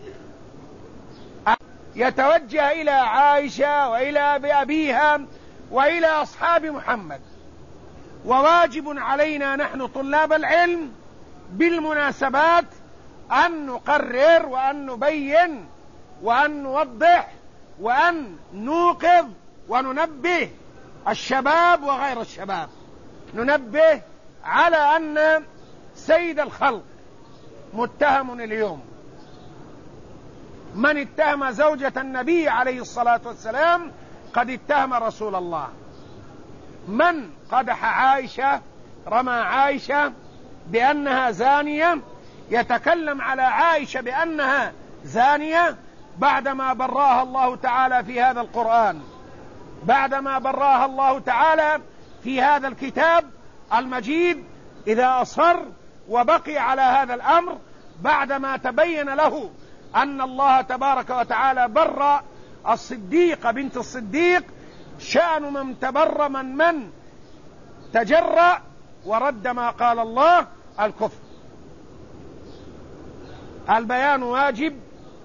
يتوجه إلى عائشة وإلى أبيها وإلى أصحاب محمد. وواجب علينا نحن طلاب العلم بالمناسبات أن نقرر وأن نبين وأن نوضح وأن نوقظ وننبه الشباب وغير الشباب. ننبه على أن سيد الخلق متهم اليوم. من اتهم زوجة النبي عليه الصلاة والسلام قد اتهم رسول الله. من قدح عائشة رمى عائشة بأنها زانية يتكلم على عائشة بأنها زانية بعدما براها الله تعالى في هذا القرآن، بعدما براها الله تعالى في هذا الكتاب المجيد. إذا أصر وبقي على هذا الأمر بعدما تبين له أن الله تبارك وتعالى بر الصديق بنت الصديق، شأن من تبر من تجرأ ورد ما قال الله الكفر. البيان واجب،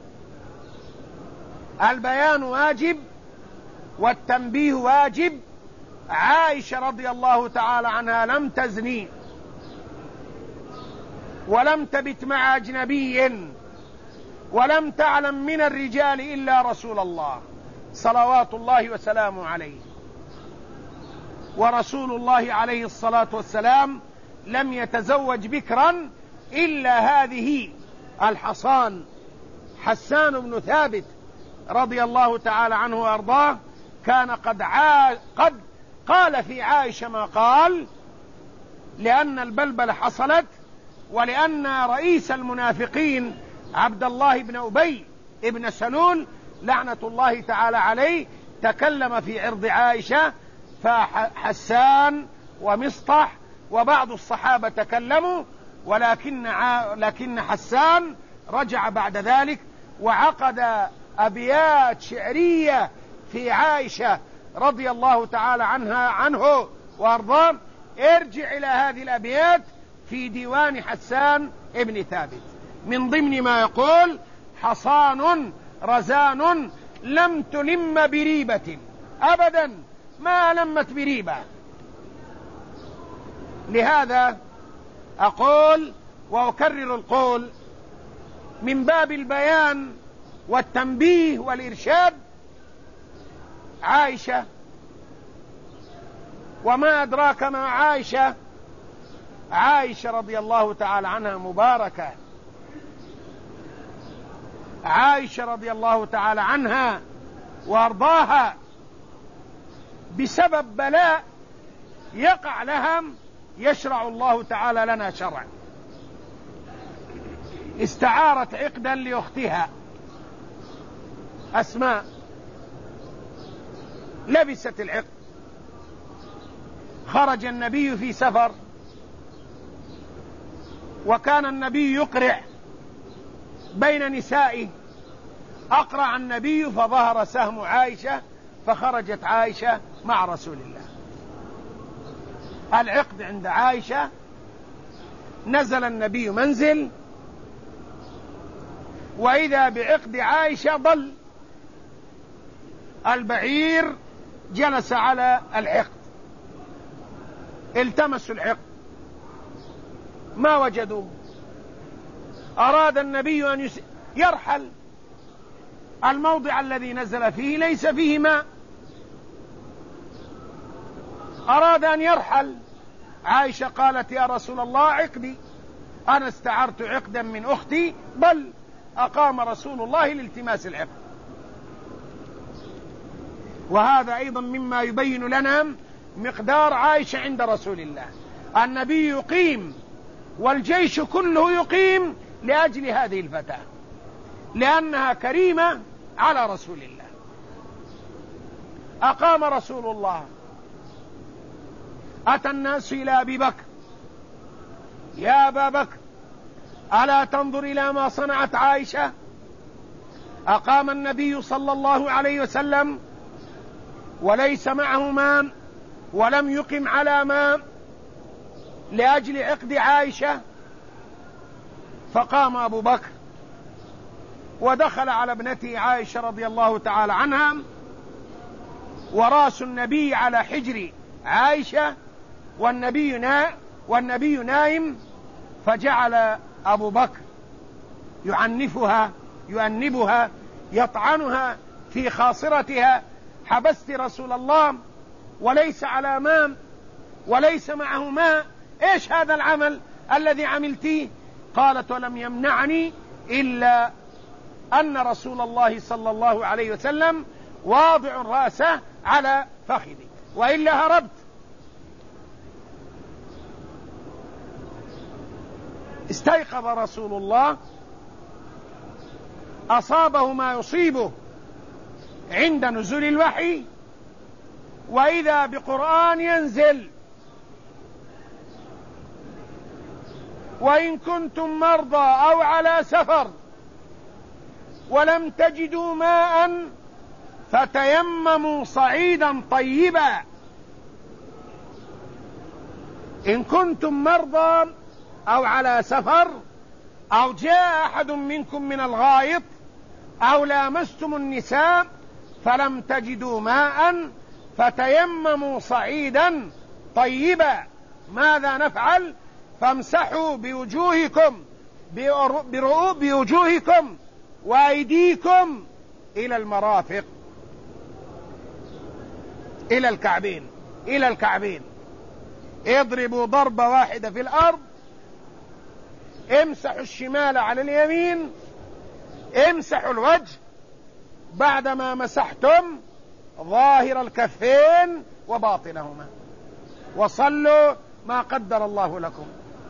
البيان واجب والتنبيه واجب. عائشة رضي الله تعالى عنها لم تزني ولم تبت مع أجنبي ولم تعلم من الرجال إلا رسول الله صلوات الله وسلامه عليه. ورسول الله عليه الصلاة والسلام لم يتزوج بكرا إلا هذه الحصان حسان بن ثابت رضي الله تعالى عنه وأرضاه. كان قد قال في عائشة ما قال، لأن البلبلة حصلت ولأن رئيس المنافقين عبد الله بن أبي ابن سلول لعنة الله تعالى عليه تكلم في عرض عائشة، فحسان ومصطح وبعض الصحابة تكلموا، لكن حسان رجع بعد ذلك وعقد أبيات شعرية في عائشة رضي الله تعالى عنه وأرضاه. ارجع إلى هذه الأبيات في ديوان حسان ابن ثابت، من ضمن ما يقول: حصان رزان لم تلم بريبة، أبدا ما لمت بريبة. لهذا أقول وأكرر القول من باب البيان والتنبيه والإرشاد: عائشة وما أدراك ما عائشة. عائشة رضي الله تعالى عنها مباركة، عائشة رضي الله تعالى عنها وأرضاها بسبب بلاء يقع لها يشرع الله تعالى لنا شرع. استعارت عقدا لأختها أسماء، لبست العقد. خرج النبي في سفر وكان النبي يقرع بين نسائه، أقرع النبي فظهر سهم عائشة فخرجت عائشة مع رسول الله. العقد عند عائشة، نزل النبي منزل وإذا بعقد عائشة ضل البعير، جلس على العقد، التمسوا العقد ما وجدوه. أراد النبي أن يرحل، الموضع الذي نزل فيه ليس فيه ماء، أراد أن يرحل. عائشة قالت: يا رسول الله عقدي، أنا استعرت عقدا من أختي، بل أقام رسول الله لالتماس العقد. وهذا أيضا مما يبين لنا مقدار عائشة عند رسول الله. النبي يقيم والجيش كله يقيم لأجل هذه الفتاة، لأنها كريمة على رسول الله. أقام رسول الله، أتى الناس إلى أبي بكر: يا أبا بكر، ألا تنظر إلى ما صنعت عائشة؟ أقام النبي صلى الله عليه وسلم وليس معه ماء ولم يقم على ماء لأجل عقد عائشة، فقام أبو بكر ودخل على ابنته عائشة رضي الله تعالى عنها، ورأس النبي على حجر عائشة والنبي نائم، فجعل أبو بكر يؤنبها يطعنها في خاصرتها: حبست رسول الله وليس على ماء وليس معه ماء، ايش هذا العمل الذي عملتيه؟ قالت: ولم يمنعني إلا أن رسول الله صلى الله عليه وسلم واضع رأسه على فخذي وإلا هربت. استيقظ رسول الله، أصابه ما يصيبه عند نزول الوحي، وإذا بقرآن ينزل: وإن كنتم مرضى أو على سفر ولم تجدوا ماء فتيمموا صعيدا طيبا. إن كنتم مرضى أو على سفر أو جاء أحد منكم من الغائط أو لامستم النساء فلم تجدوا ماء فتيمموا صعيدا طيبا، ماذا نفعل؟ فامسحوا بوجوهكم وأيديكم إلى المرافق، إلى الكعبين. اضربوا ضربة واحدة في الأرض، امسحوا الشمال على اليمين، امسحوا الوجه بعدما مسحتم ظاهر الكفين وباطنهما، وصلوا ما قدر الله لكم.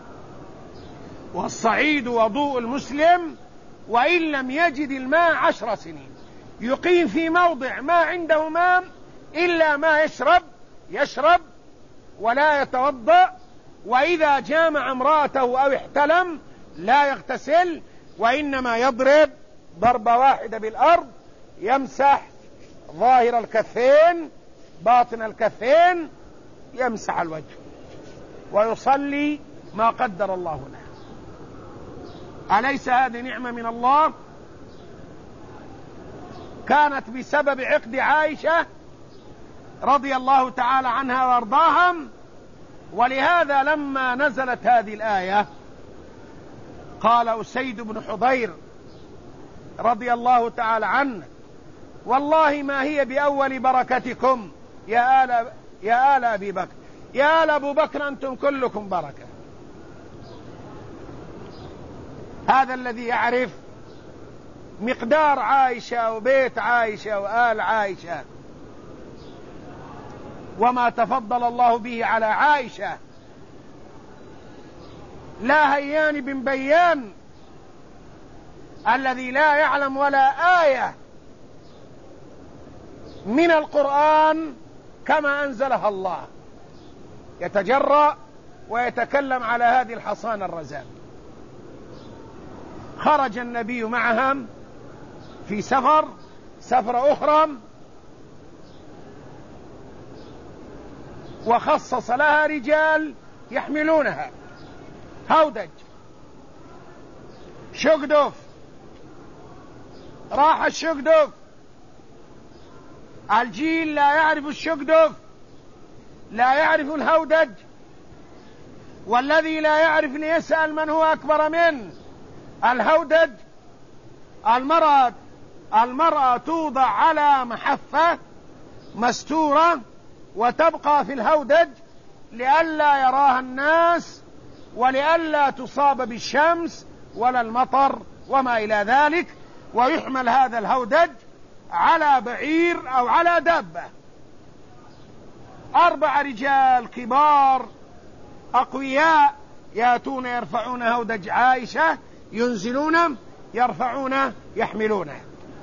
والصعيد وضوء المسلم وإن لم يجد الماء 10 سنين، يقيم في موضع ما عنده ماء إلا ما يشرب ولا يتوضأ، وإذا جامع امرأته أو احتلم لا يغتسل، وإنما يضرب ضربة واحدة بالأرض، يمسح ظاهر الكفين باطن الكفين، يمسح الوجه ويصلي ما قدر الله له. أليس هذه نعمة من الله كانت بسبب عقد عائشة رضي الله تعالى عنها وارضاها؟ ولهذا لما نزلت هذه الآية قال أسيد بن حضير رضي الله تعالى عنه: والله ما هي بأول بركتكم يا آل أبي بكر، يا آل أبو بكر أنتم كلكم بركة. هذا الذي يعرف مقدار عائشة وبيت عائشة وآل عائشة وما تفضل الله به على عائشة. لا هيان بن بيان الذي لا يعلم ولا آية من القرآن كما أنزلها الله يتجرأ ويتكلم على هذه الحصان الرزان. خرج النبي معهم في سفر أخرى، وخصص لها رجال يحملونها، هودج، شقدف، راح الشقدف. الجيل لا يعرف الشقدف، لا يعرف الهودج، والذي لا يعرف ليسأل من هو أكبر منه. الهودج المرأة توضع على محفة مستورة وتبقى في الهودج لئلا يراها الناس ولئلا تصاب بالشمس ولا المطر وما إلى ذلك، ويحمل هذا الهودج على بعير أو على دابة. 4 رجال كبار أقوياء يأتون يرفعون هودج عائشة، ينزلون يرفعونه يحملونه.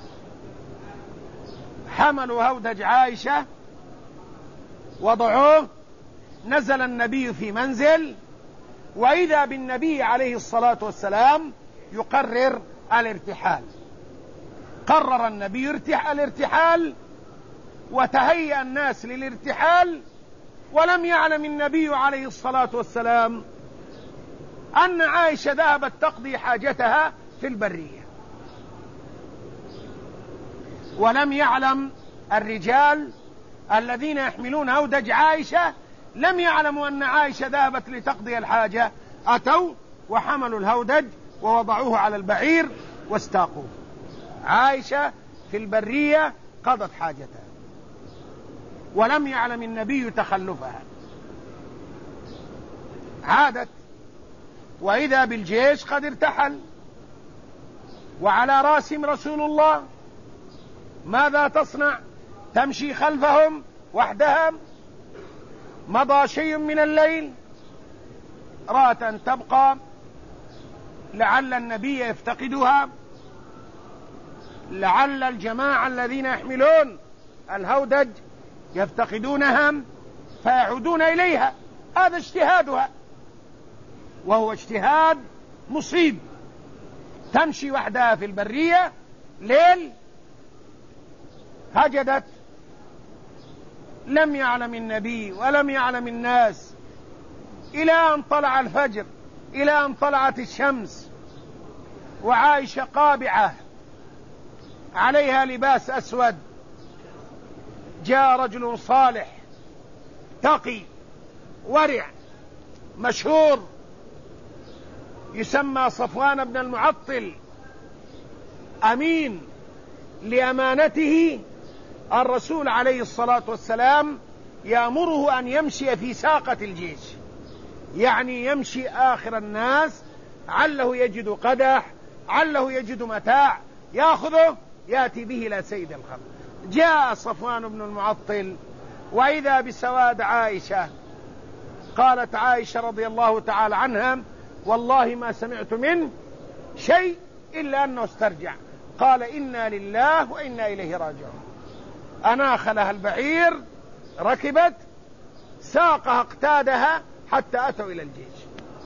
حملوا هودج عائشة وضعوه، نزل النبي في منزل، وإذا بالنبي عليه الصلاة والسلام يقرر الارتحال. قرر النبي الارتحال وتهيأ الناس للارتحال، ولم يعلم النبي عليه الصلاة والسلام أن عائشة ذهبت تقضي حاجتها في البرية، ولم يعلم الرجال الذين يحملون هودج عائشة، لم يعلموا أن عائشة ذهبت لتقضي الحاجة، أتوا وحملوا الهودج ووضعوه على البعير واستاقوه. عائشة في البرية قضت حاجتها ولم يعلم النبي تخلفها. عادت وإذا بالجيش قد ارتحل وعلى رأسهم رسول الله، ماذا تصنع؟ تمشي خلفهم وحدها. مضى شيء من الليل، رأت أن تبقى لعل النبي يفتقدها، لعل الجماعة الذين يحملون الهودج يفتقدونها فيعودون إليها. هذا اجتهادها، وهو اجتهاد مصيب. تمشي وحدها في البرية ليل، هجدت، لم يعلم النبي ولم يعلم الناس إلى أن طلع الفجر، إلى أن طلعت الشمس، وعائشة قابعة عليها لباس أسود. جاء رجل صالح تقي ورع مشهور يسمى صفوان بن المعطل، أمين لأمانته. الرسول عليه الصلاة والسلام يأمره أن يمشي في ساقة الجيش، يعني يمشي آخر الناس، عله يجد قدح، عله يجد متاع يأخذه يأتي به إلى سيد الخلق. جاء صفوان بن المعطل وإذا بسواد عائشة. قالت عائشة رضي الله تعالى عنها: والله ما سمعت منه شيء إلا أنه استرجع. قال: إنا لله وإنا إليه راجعون. أناخ لها البعير، ركبت، ساقها، اقتادها حتى أتوا إلى الجيش.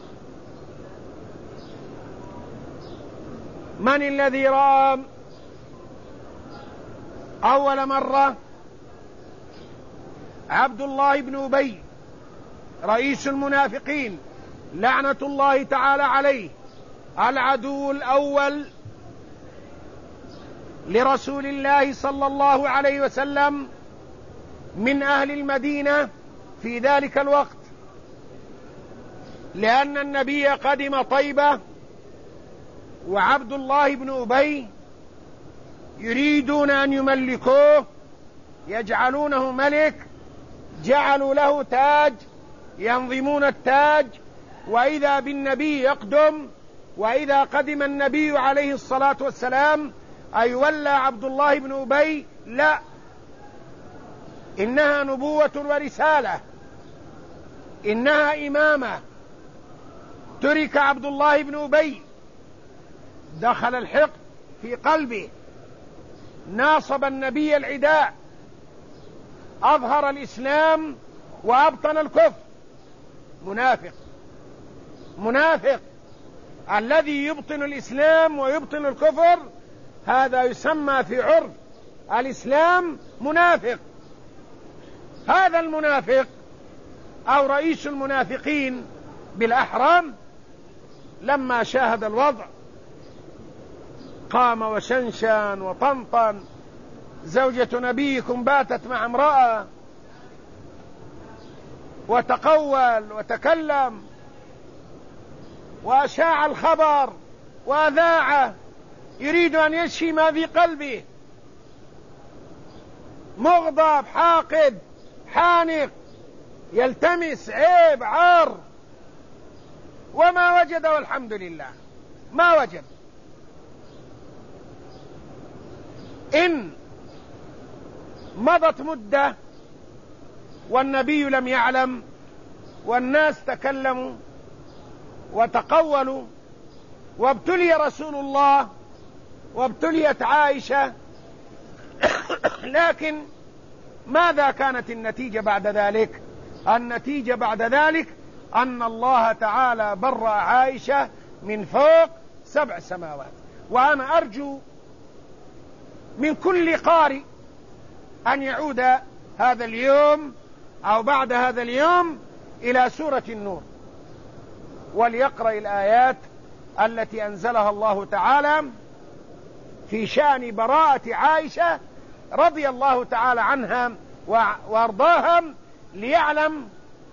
من الذي رأى أول مرة؟ عبد الله بن أبي رئيس المنافقين لعنة الله تعالى عليه، العدو الأول لرسول الله صلى الله عليه وسلم من أهل المدينة في ذلك الوقت، لأن النبي قدم طيبة وعبد الله بن أبي يريدون أن يملكوه، يجعلونه ملك، جعلوا له تاج، ينظمون التاج، وإذا بالنبي يقدم، وإذا قدم النبي عليه الصلاة والسلام أيولى عبد الله بن أبي؟ لا، إنها نبوة ورسالة، إنها إمامة. ترك عبد الله بن أبي، دخل الحقد في قلبه، ناصب النبي العداء، أظهر الإسلام وأبطن الكفر. منافق الذي يبطن الإسلام ويبطن الكفر، هذا يسمى في عرف الإسلام منافق. هذا المنافق أو رئيس المنافقين بالأحرى لما شاهد الوضع قام وشنشن وطنطن: زوجة نبيكم باتت مع امرأة، وتقول وتكلم وأشاع الخبر وأذاعه، يريد أن يشفي ما في قلبه، مغضب، حاقد، حانق، يلتمس عيب، عار، وما وجد، والحمد لله ما وجد. إن مضت مدة والنبي لم يعلم والناس تكلموا وتقولوا، وابتلي رسول الله وابتليت عائشة، لكن ماذا كانت النتيجة بعد ذلك؟ النتيجة بعد ذلك أن الله تعالى برأ عائشة من فوق 7 سماوات. وأنا أرجو من كل قارئ أن يعود هذا اليوم أو بعد هذا اليوم إلى سورة النور وليقرأ الآيات التي أنزلها الله تعالى في شأن براءة عائشة رضي الله تعالى عنها وأرضاها، ليعلم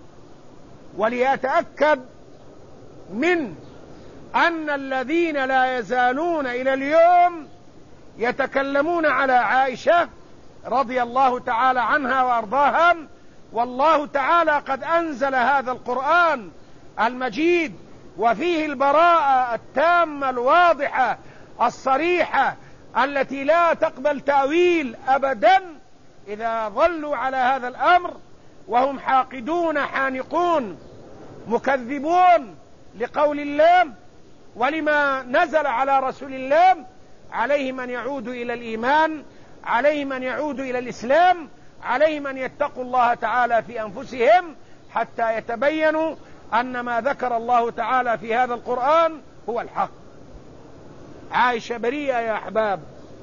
وليتأكد من أن الذين لا يزالون إلى اليوم يتكلمون على عائشة رضي الله تعالى عنها وأرضاها، والله تعالى قد أنزل هذا القرآن المجيد وفيه البراءة التامة الواضحة الصريحة التي لا تقبل تأويل أبدا إذا ظلوا على هذا الأمر وهم حاقدون حانقون مكذبون لقول الله ولما نزل على رسول الله. عليهم أن يعودوا إلى الإيمان، عليهم أن يعودوا إلى الإسلام، عليهم أن يتقوا الله تعالى في أنفسهم حتى يتبينوا أن ما ذكر الله تعالى في هذا القرآن هو الحق. عائشة بريئة يا أحباب،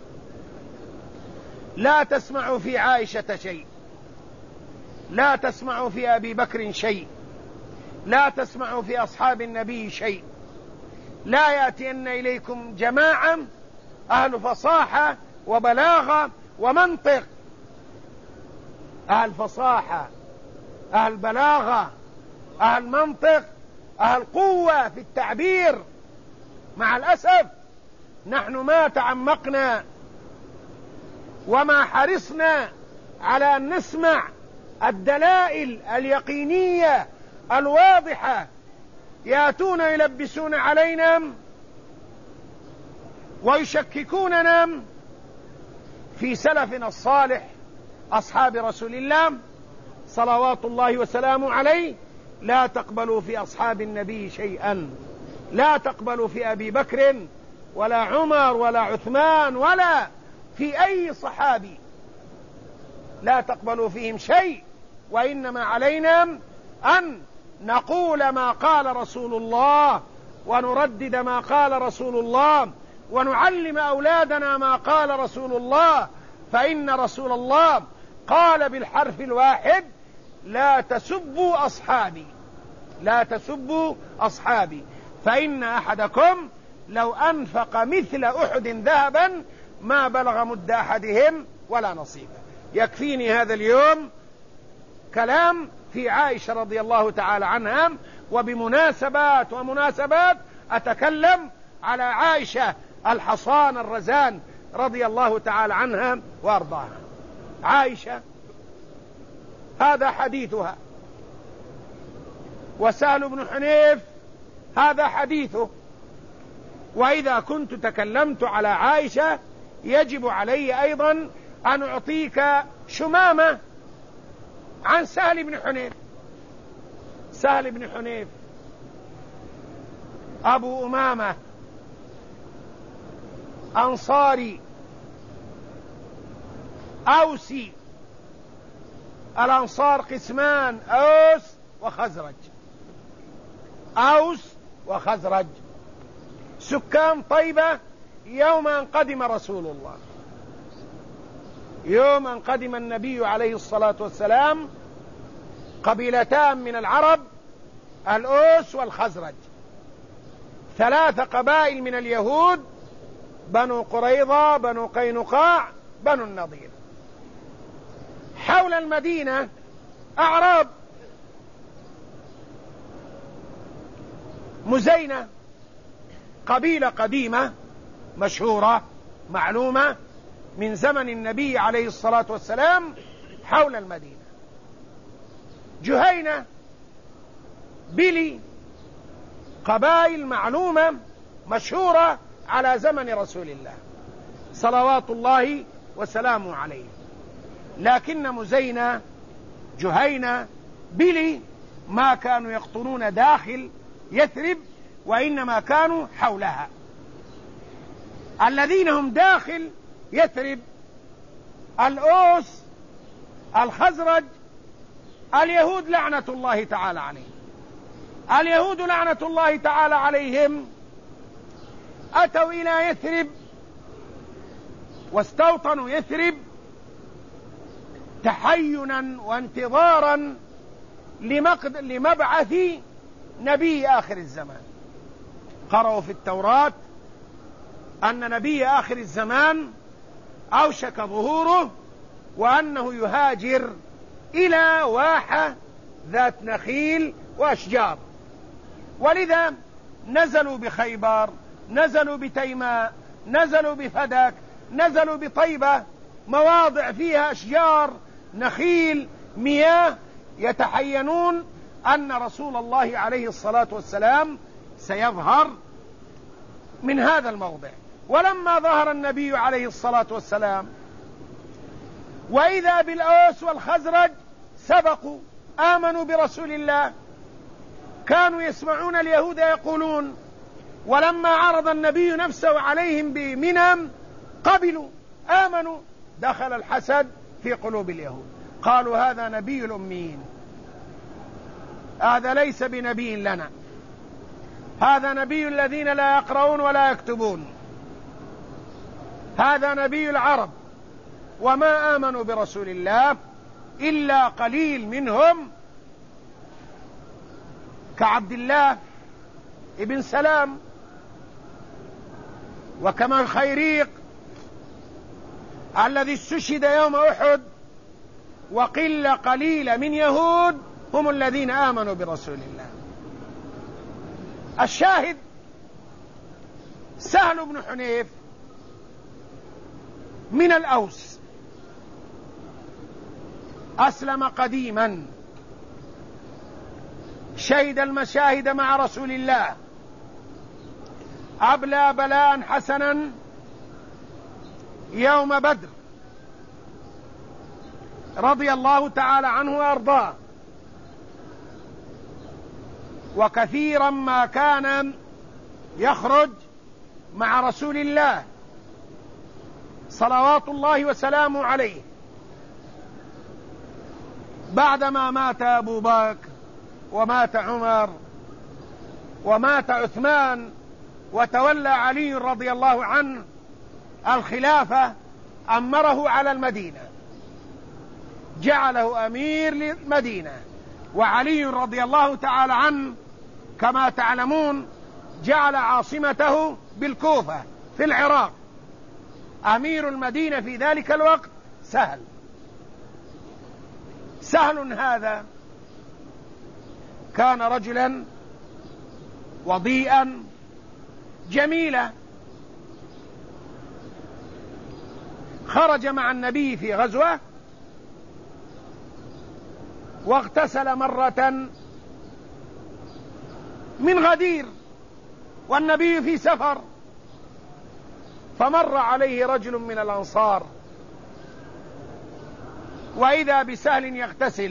لا تسمعوا في عائشة شيء، لا تسمعوا في أبي بكر شيء، لا تسمعوا في أصحاب النبي شيء. لا يأتين إليكم جماعة أهل فصاحة وبلاغة ومنطق، أهل فصاحة، أهل بلاغة، أهل منطق، أهل قوة في التعبير. مع الأسف نحن ما تعمقنا وما حرصنا على أن نسمع الدلائل اليقينية الواضحة. يأتون يلبسون علينا ويشككوننا في سلفنا الصالح أصحاب رسول الله صلوات الله وسلامه عليه. لا تقبلوا في أصحاب النبي شيئا، لا تقبلوا في أبي بكر ولا عمر ولا عثمان ولا في أي صحابي، لا تقبلوا فيهم شيء. وإنما علينا أن نقول ما قال رسول الله ونردد ما قال رسول الله ونعلم أولادنا ما قال رسول الله، فإن رسول الله قال بالحرف الواحد: لا تسبوا أصحابي، لا تسبوا أصحابي، فإن أحدكم لو أنفق مثل أحد ذهبا ما بلغ مد أحدهم ولا نصيبه. يكفيني هذا اليوم كلام في عائشة رضي الله تعالى عنها، وبمناسبات ومناسبات أتكلم على عائشة الحصان الرزان رضي الله تعالى عنها وأرضاها. عائشة هذا حديثها، وسهل بن حنيف هذا حديثه. وإذا كنت تكلمت على عائشة يجب علي أيضا أن أعطيك شمامة عن سهل بن حنيف. سهل بن حنيف أبو أمامة أنصاري أوسي. الأنصار قسمان: أوس وخزرج، أوس وخزرج. سكان طيبة يوم أن قدم رسول الله، يوم أن قدم النبي عليه الصلاة والسلام، قبيلتان من العرب: الأوس والخزرج. 3 قبائل من اليهود: بنو قريظة، بنو قينقاع، بنو النضير. حول المدينة أعراب. مزينة قبيلة قديمة مشهورة معلومة من زمن النبي عليه الصلاة والسلام حول المدينة. جهينة، بلي، قبائل معلومة مشهورة على زمن رسول الله صلوات الله وسلامه عليه. لكن مزينة، جهينة، بلي ما كانوا يقطنون داخل يثرب، وإنما كانوا حولها. الذين هم داخل يثرب: الأوس، الخزرج، اليهود لعنة الله تعالى عليهم. اليهود لعنة الله تعالى عليهم أتوا إلى يثرب واستوطنوا يثرب تحينا وانتظارا لمبعث نبي آخر الزمان. قرأوا في التوراة أن نبي آخر الزمان أوشك ظهوره، وأنه يهاجر إلى واحة ذات نخيل وأشجار، ولذا نزلوا بخيبر، نزلوا بتيماء، نزلوا بفدك، نزلوا بطيبة، مواضع فيها أشجار نخيل مياه، يتحينون أن رسول الله عليه الصلاة والسلام سيظهر من هذا الموضع. ولما ظهر النبي عليه الصلاة والسلام وإذا بالأوس والخزرج سبقوا آمنوا برسول الله، كانوا يسمعون اليهود يقولون، ولما عرض النبي نفسه عليهم بمنام قبلوا آمنوا. دخل الحسد في قلوب اليهود، قالوا هذا نبي الأميين، هذا ليس بنبي لنا، هذا نبي الذين لا يقرؤون ولا يكتبون، هذا نبي العرب. وما آمنوا برسول الله إلا قليل منهم، كعبد الله ابن سلام وكما الخيريق الذي استشهد يوم أحد، وقلة قليلة من يهود هم الذين آمنوا برسول الله. الشاهد سهل بن حنيف من الأوس، أسلم قديما، شهد المشاهد مع رسول الله، أبلى بلاء حسنا يوم بدر رضي الله تعالى عنه وأرضاه. وكثيرا ما كان يخرج مع رسول الله صلوات الله وسلامه عليه. بعدما مات أبو بكر ومات عمر ومات عثمان وتولى علي رضي الله عنه الخلافة، أمره على المدينة، جعله أمير للمدينة. وعلي رضي الله تعالى عنه كما تعلمون جعل عاصمته بالكوفة في العراق. أمير المدينة في ذلك الوقت سهل. سهل هذا كان رجلا وضيئا جميلا، خرج مع النبي في غزوة واغتسل مرة من غدير والنبي في سفر، فمر عليه رجل من الأنصار وإذا بسهل يغتسل،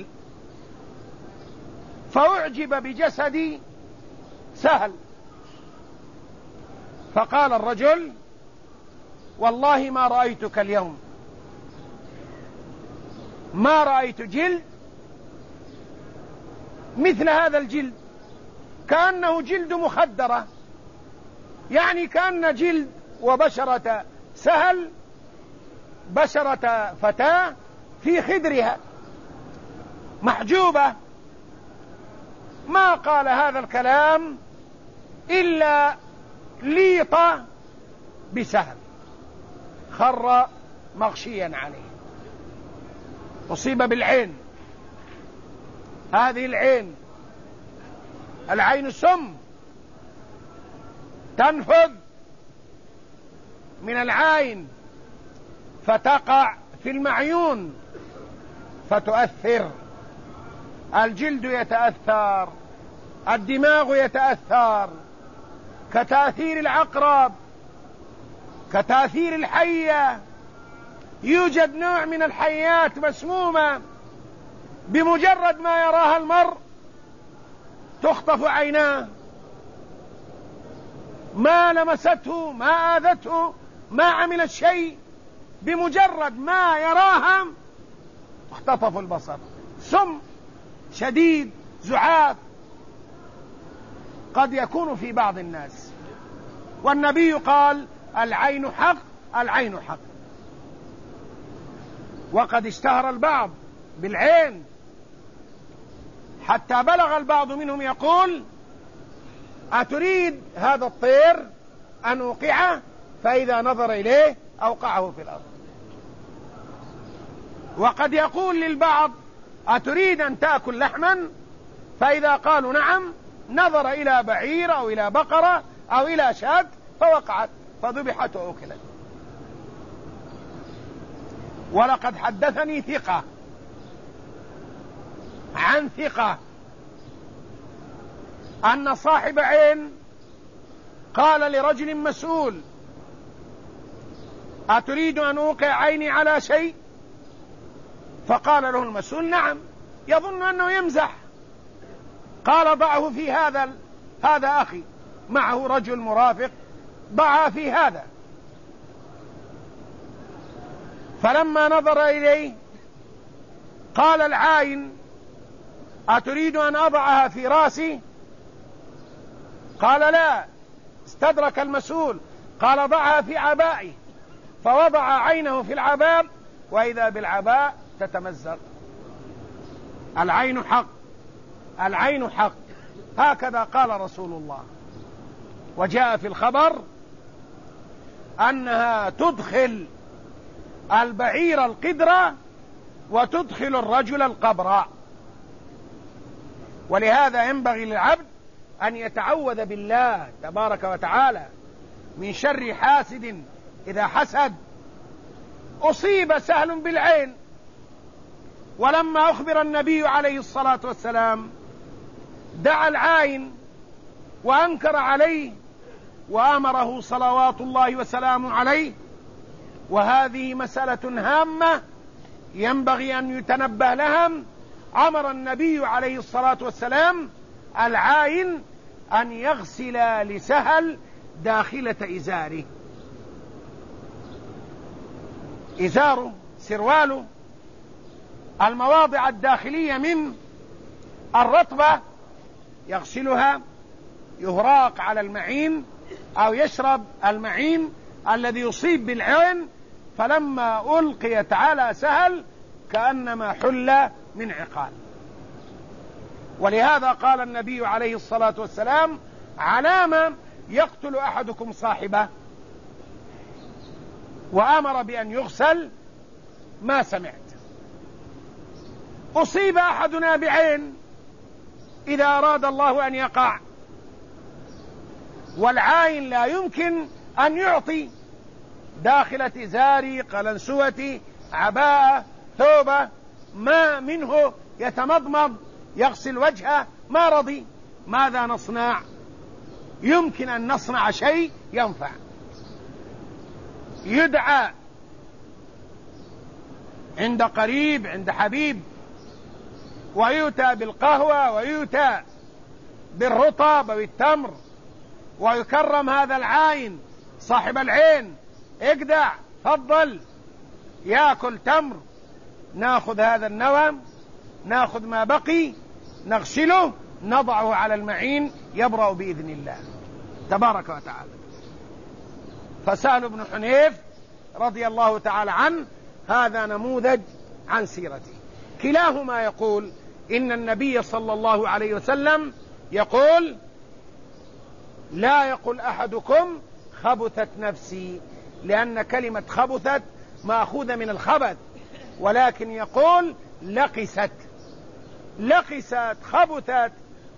فأعجب بجسد سهل، فقال الرجل والله ما رأيتك اليوم، ما رأيت جلد مثل هذا الجلد، كأنه جلد مخدرة، يعني كأن جلد وبشرة سهل بشرة فتاة في خدرها محجوبة. ما قال هذا الكلام إلا ليط بسهل، خر مغشيا عليه، أصيب بالعين. هذه العين سم تنفذ من العين فتقع في المعيون فتؤثر، الجلد يتأثر، الدماغ يتأثر، كتأثير العقرب، كتأثير الحية. يوجد نوع من الحيات مسمومة بمجرد ما يراها المرء تخطف عيناه، ما لمسته ما آذته ما عملت شيء، بمجرد ما يراها اختطف البصر. سم شديد زعاف قد يكون في بعض الناس، والنبي قال العين حق، العين حق. وقد اشتهر البعض بالعين حتى بلغ البعض منهم يقول: أتريد هذا الطير أن أوقعه؟ فإذا نظر إليه أوقعه في الأرض. وقد يقول للبعض: أتريد أن تأكل لحما؟ فإذا قالوا نعم نظر إلى بعير أو إلى بقرة أو إلى شاة فوقعت فذبحت وأكلت. ولقد حدثني ثقة عن ثقة أن صاحب عين قال لرجل مسؤول: أتريد أن أوقع عيني على شيء؟ فقال له المسؤول: نعم، يظن أنه يمزح. قال: ضعه في هذا أخي، معه رجل مرافق، ضعه في هذا. فلما نظر إليه قال العاين: أتريد أن أضعها في رأسي؟ قال: لا. استدرك المسؤول قال: ضعها في عبائي. فوضع عينه في العباء وإذا بالعباء تتمزق. العين حق، العين حق، هكذا قال رسول الله. وجاء في الخبر أنها تدخل البعير القدر وتدخل الرجل القبر. ولهذا ينبغي للعبد أن يتعوذ بالله تبارك وتعالى من شر حاسد إذا حسد. أصيب سهل بالعين، ولما أخبر النبي عليه الصلاة والسلام دعا العاين وأنكر عليه وأمره صلوات الله وسلامه عليه. وهذه مسألة هامة ينبغي أن يتنبه لها. أمر النبي عليه الصلاة والسلام العاين أن يغسل لسهل داخلة إزاره، إزاره سرواله، المواضع الداخلية من الرطبة يغسلها، يهراق على المعين أو يشرب المعين الذي يصيب بالعين. فلما ألقيت على سهل كأنما حل من عقال. ولهذا قال النبي عليه الصلاة والسلام: علامة يقتل أحدكم صاحبه، وأمر بأن يغسل. ما سمعت. أصيب أحدنا بعين إذا أراد الله أن يقع، والعين لا يمكن أن يعطي داخلة إزاري، قلنسوتي، عباءة، ثوبة، ما منه يتمضمض يغسل وجهه، ما رضي. ماذا نصنع؟ يمكن أن نصنع شيء ينفع. يدعى عند قريب، عند حبيب، ويؤتى بالقهوة ويؤتى بالرطب والتمر، ويكرم هذا العاين صاحب العين: اقدع، فضل، يأكل تمر. ناخذ هذا النوى، ناخذ ما بقي، نغسله، نضعه على المعين، يبرأ بإذن الله تبارك وتعالى. فسهل بن حنيف رضي الله تعالى عنه هذا نموذج عن سيرته. كلاهما يقول إن النبي صلى الله عليه وسلم يقول: لا يقل أحدكم خبثت نفسي، لأن كلمة خبثت مأخوذة من الخبث، ولكن يقول لقست، لقست، خبثت،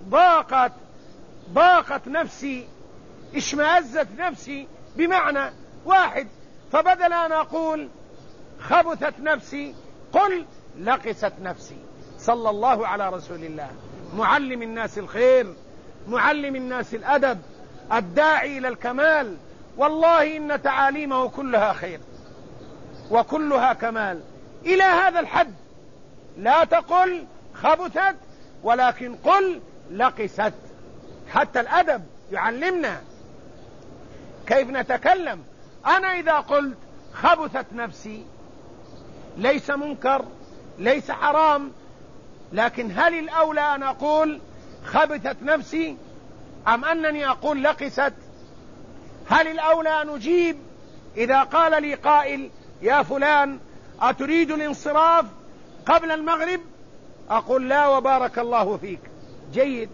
ضاقت نفسي، اشمأزت نفسي، بمعنى واحد. فبدل أن أقول خبثت نفسي قل لقست نفسي. صلى الله على رسول الله، معلم الناس الخير، معلم الناس الأدب، الداعي إلى الكمال. والله إن تعاليمه كلها خير وكلها كمال إلى هذا الحد. لا تقل خبثت ولكن قل لقست. حتى الأدب يعلمنا كيف نتكلم. أنا إذا قلت خبثت نفسي ليس منكر، ليس حرام، لكن هل الأولى أن أقول خبثت نفسي أم أنني أقول لقست؟ هل الأولى أن أجيب إذا قال لي قائل: يا فلان أتريد الانصراف قبل المغرب؟ أقول لا وبارك الله فيك، جيد.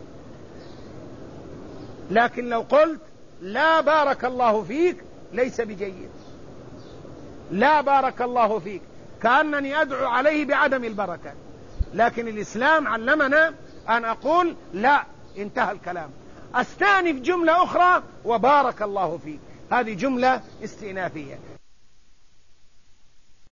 لكن لو قلت لا بارك الله فيك ليس بجيد، لا بارك الله فيك كأنني أدعو عليه بعدم البركة. لكن الإسلام علمنا أن أقول لا، انتهى الكلام، أستأنف جملة أخرى وبارك الله فيك، هذه جملة استئنافية.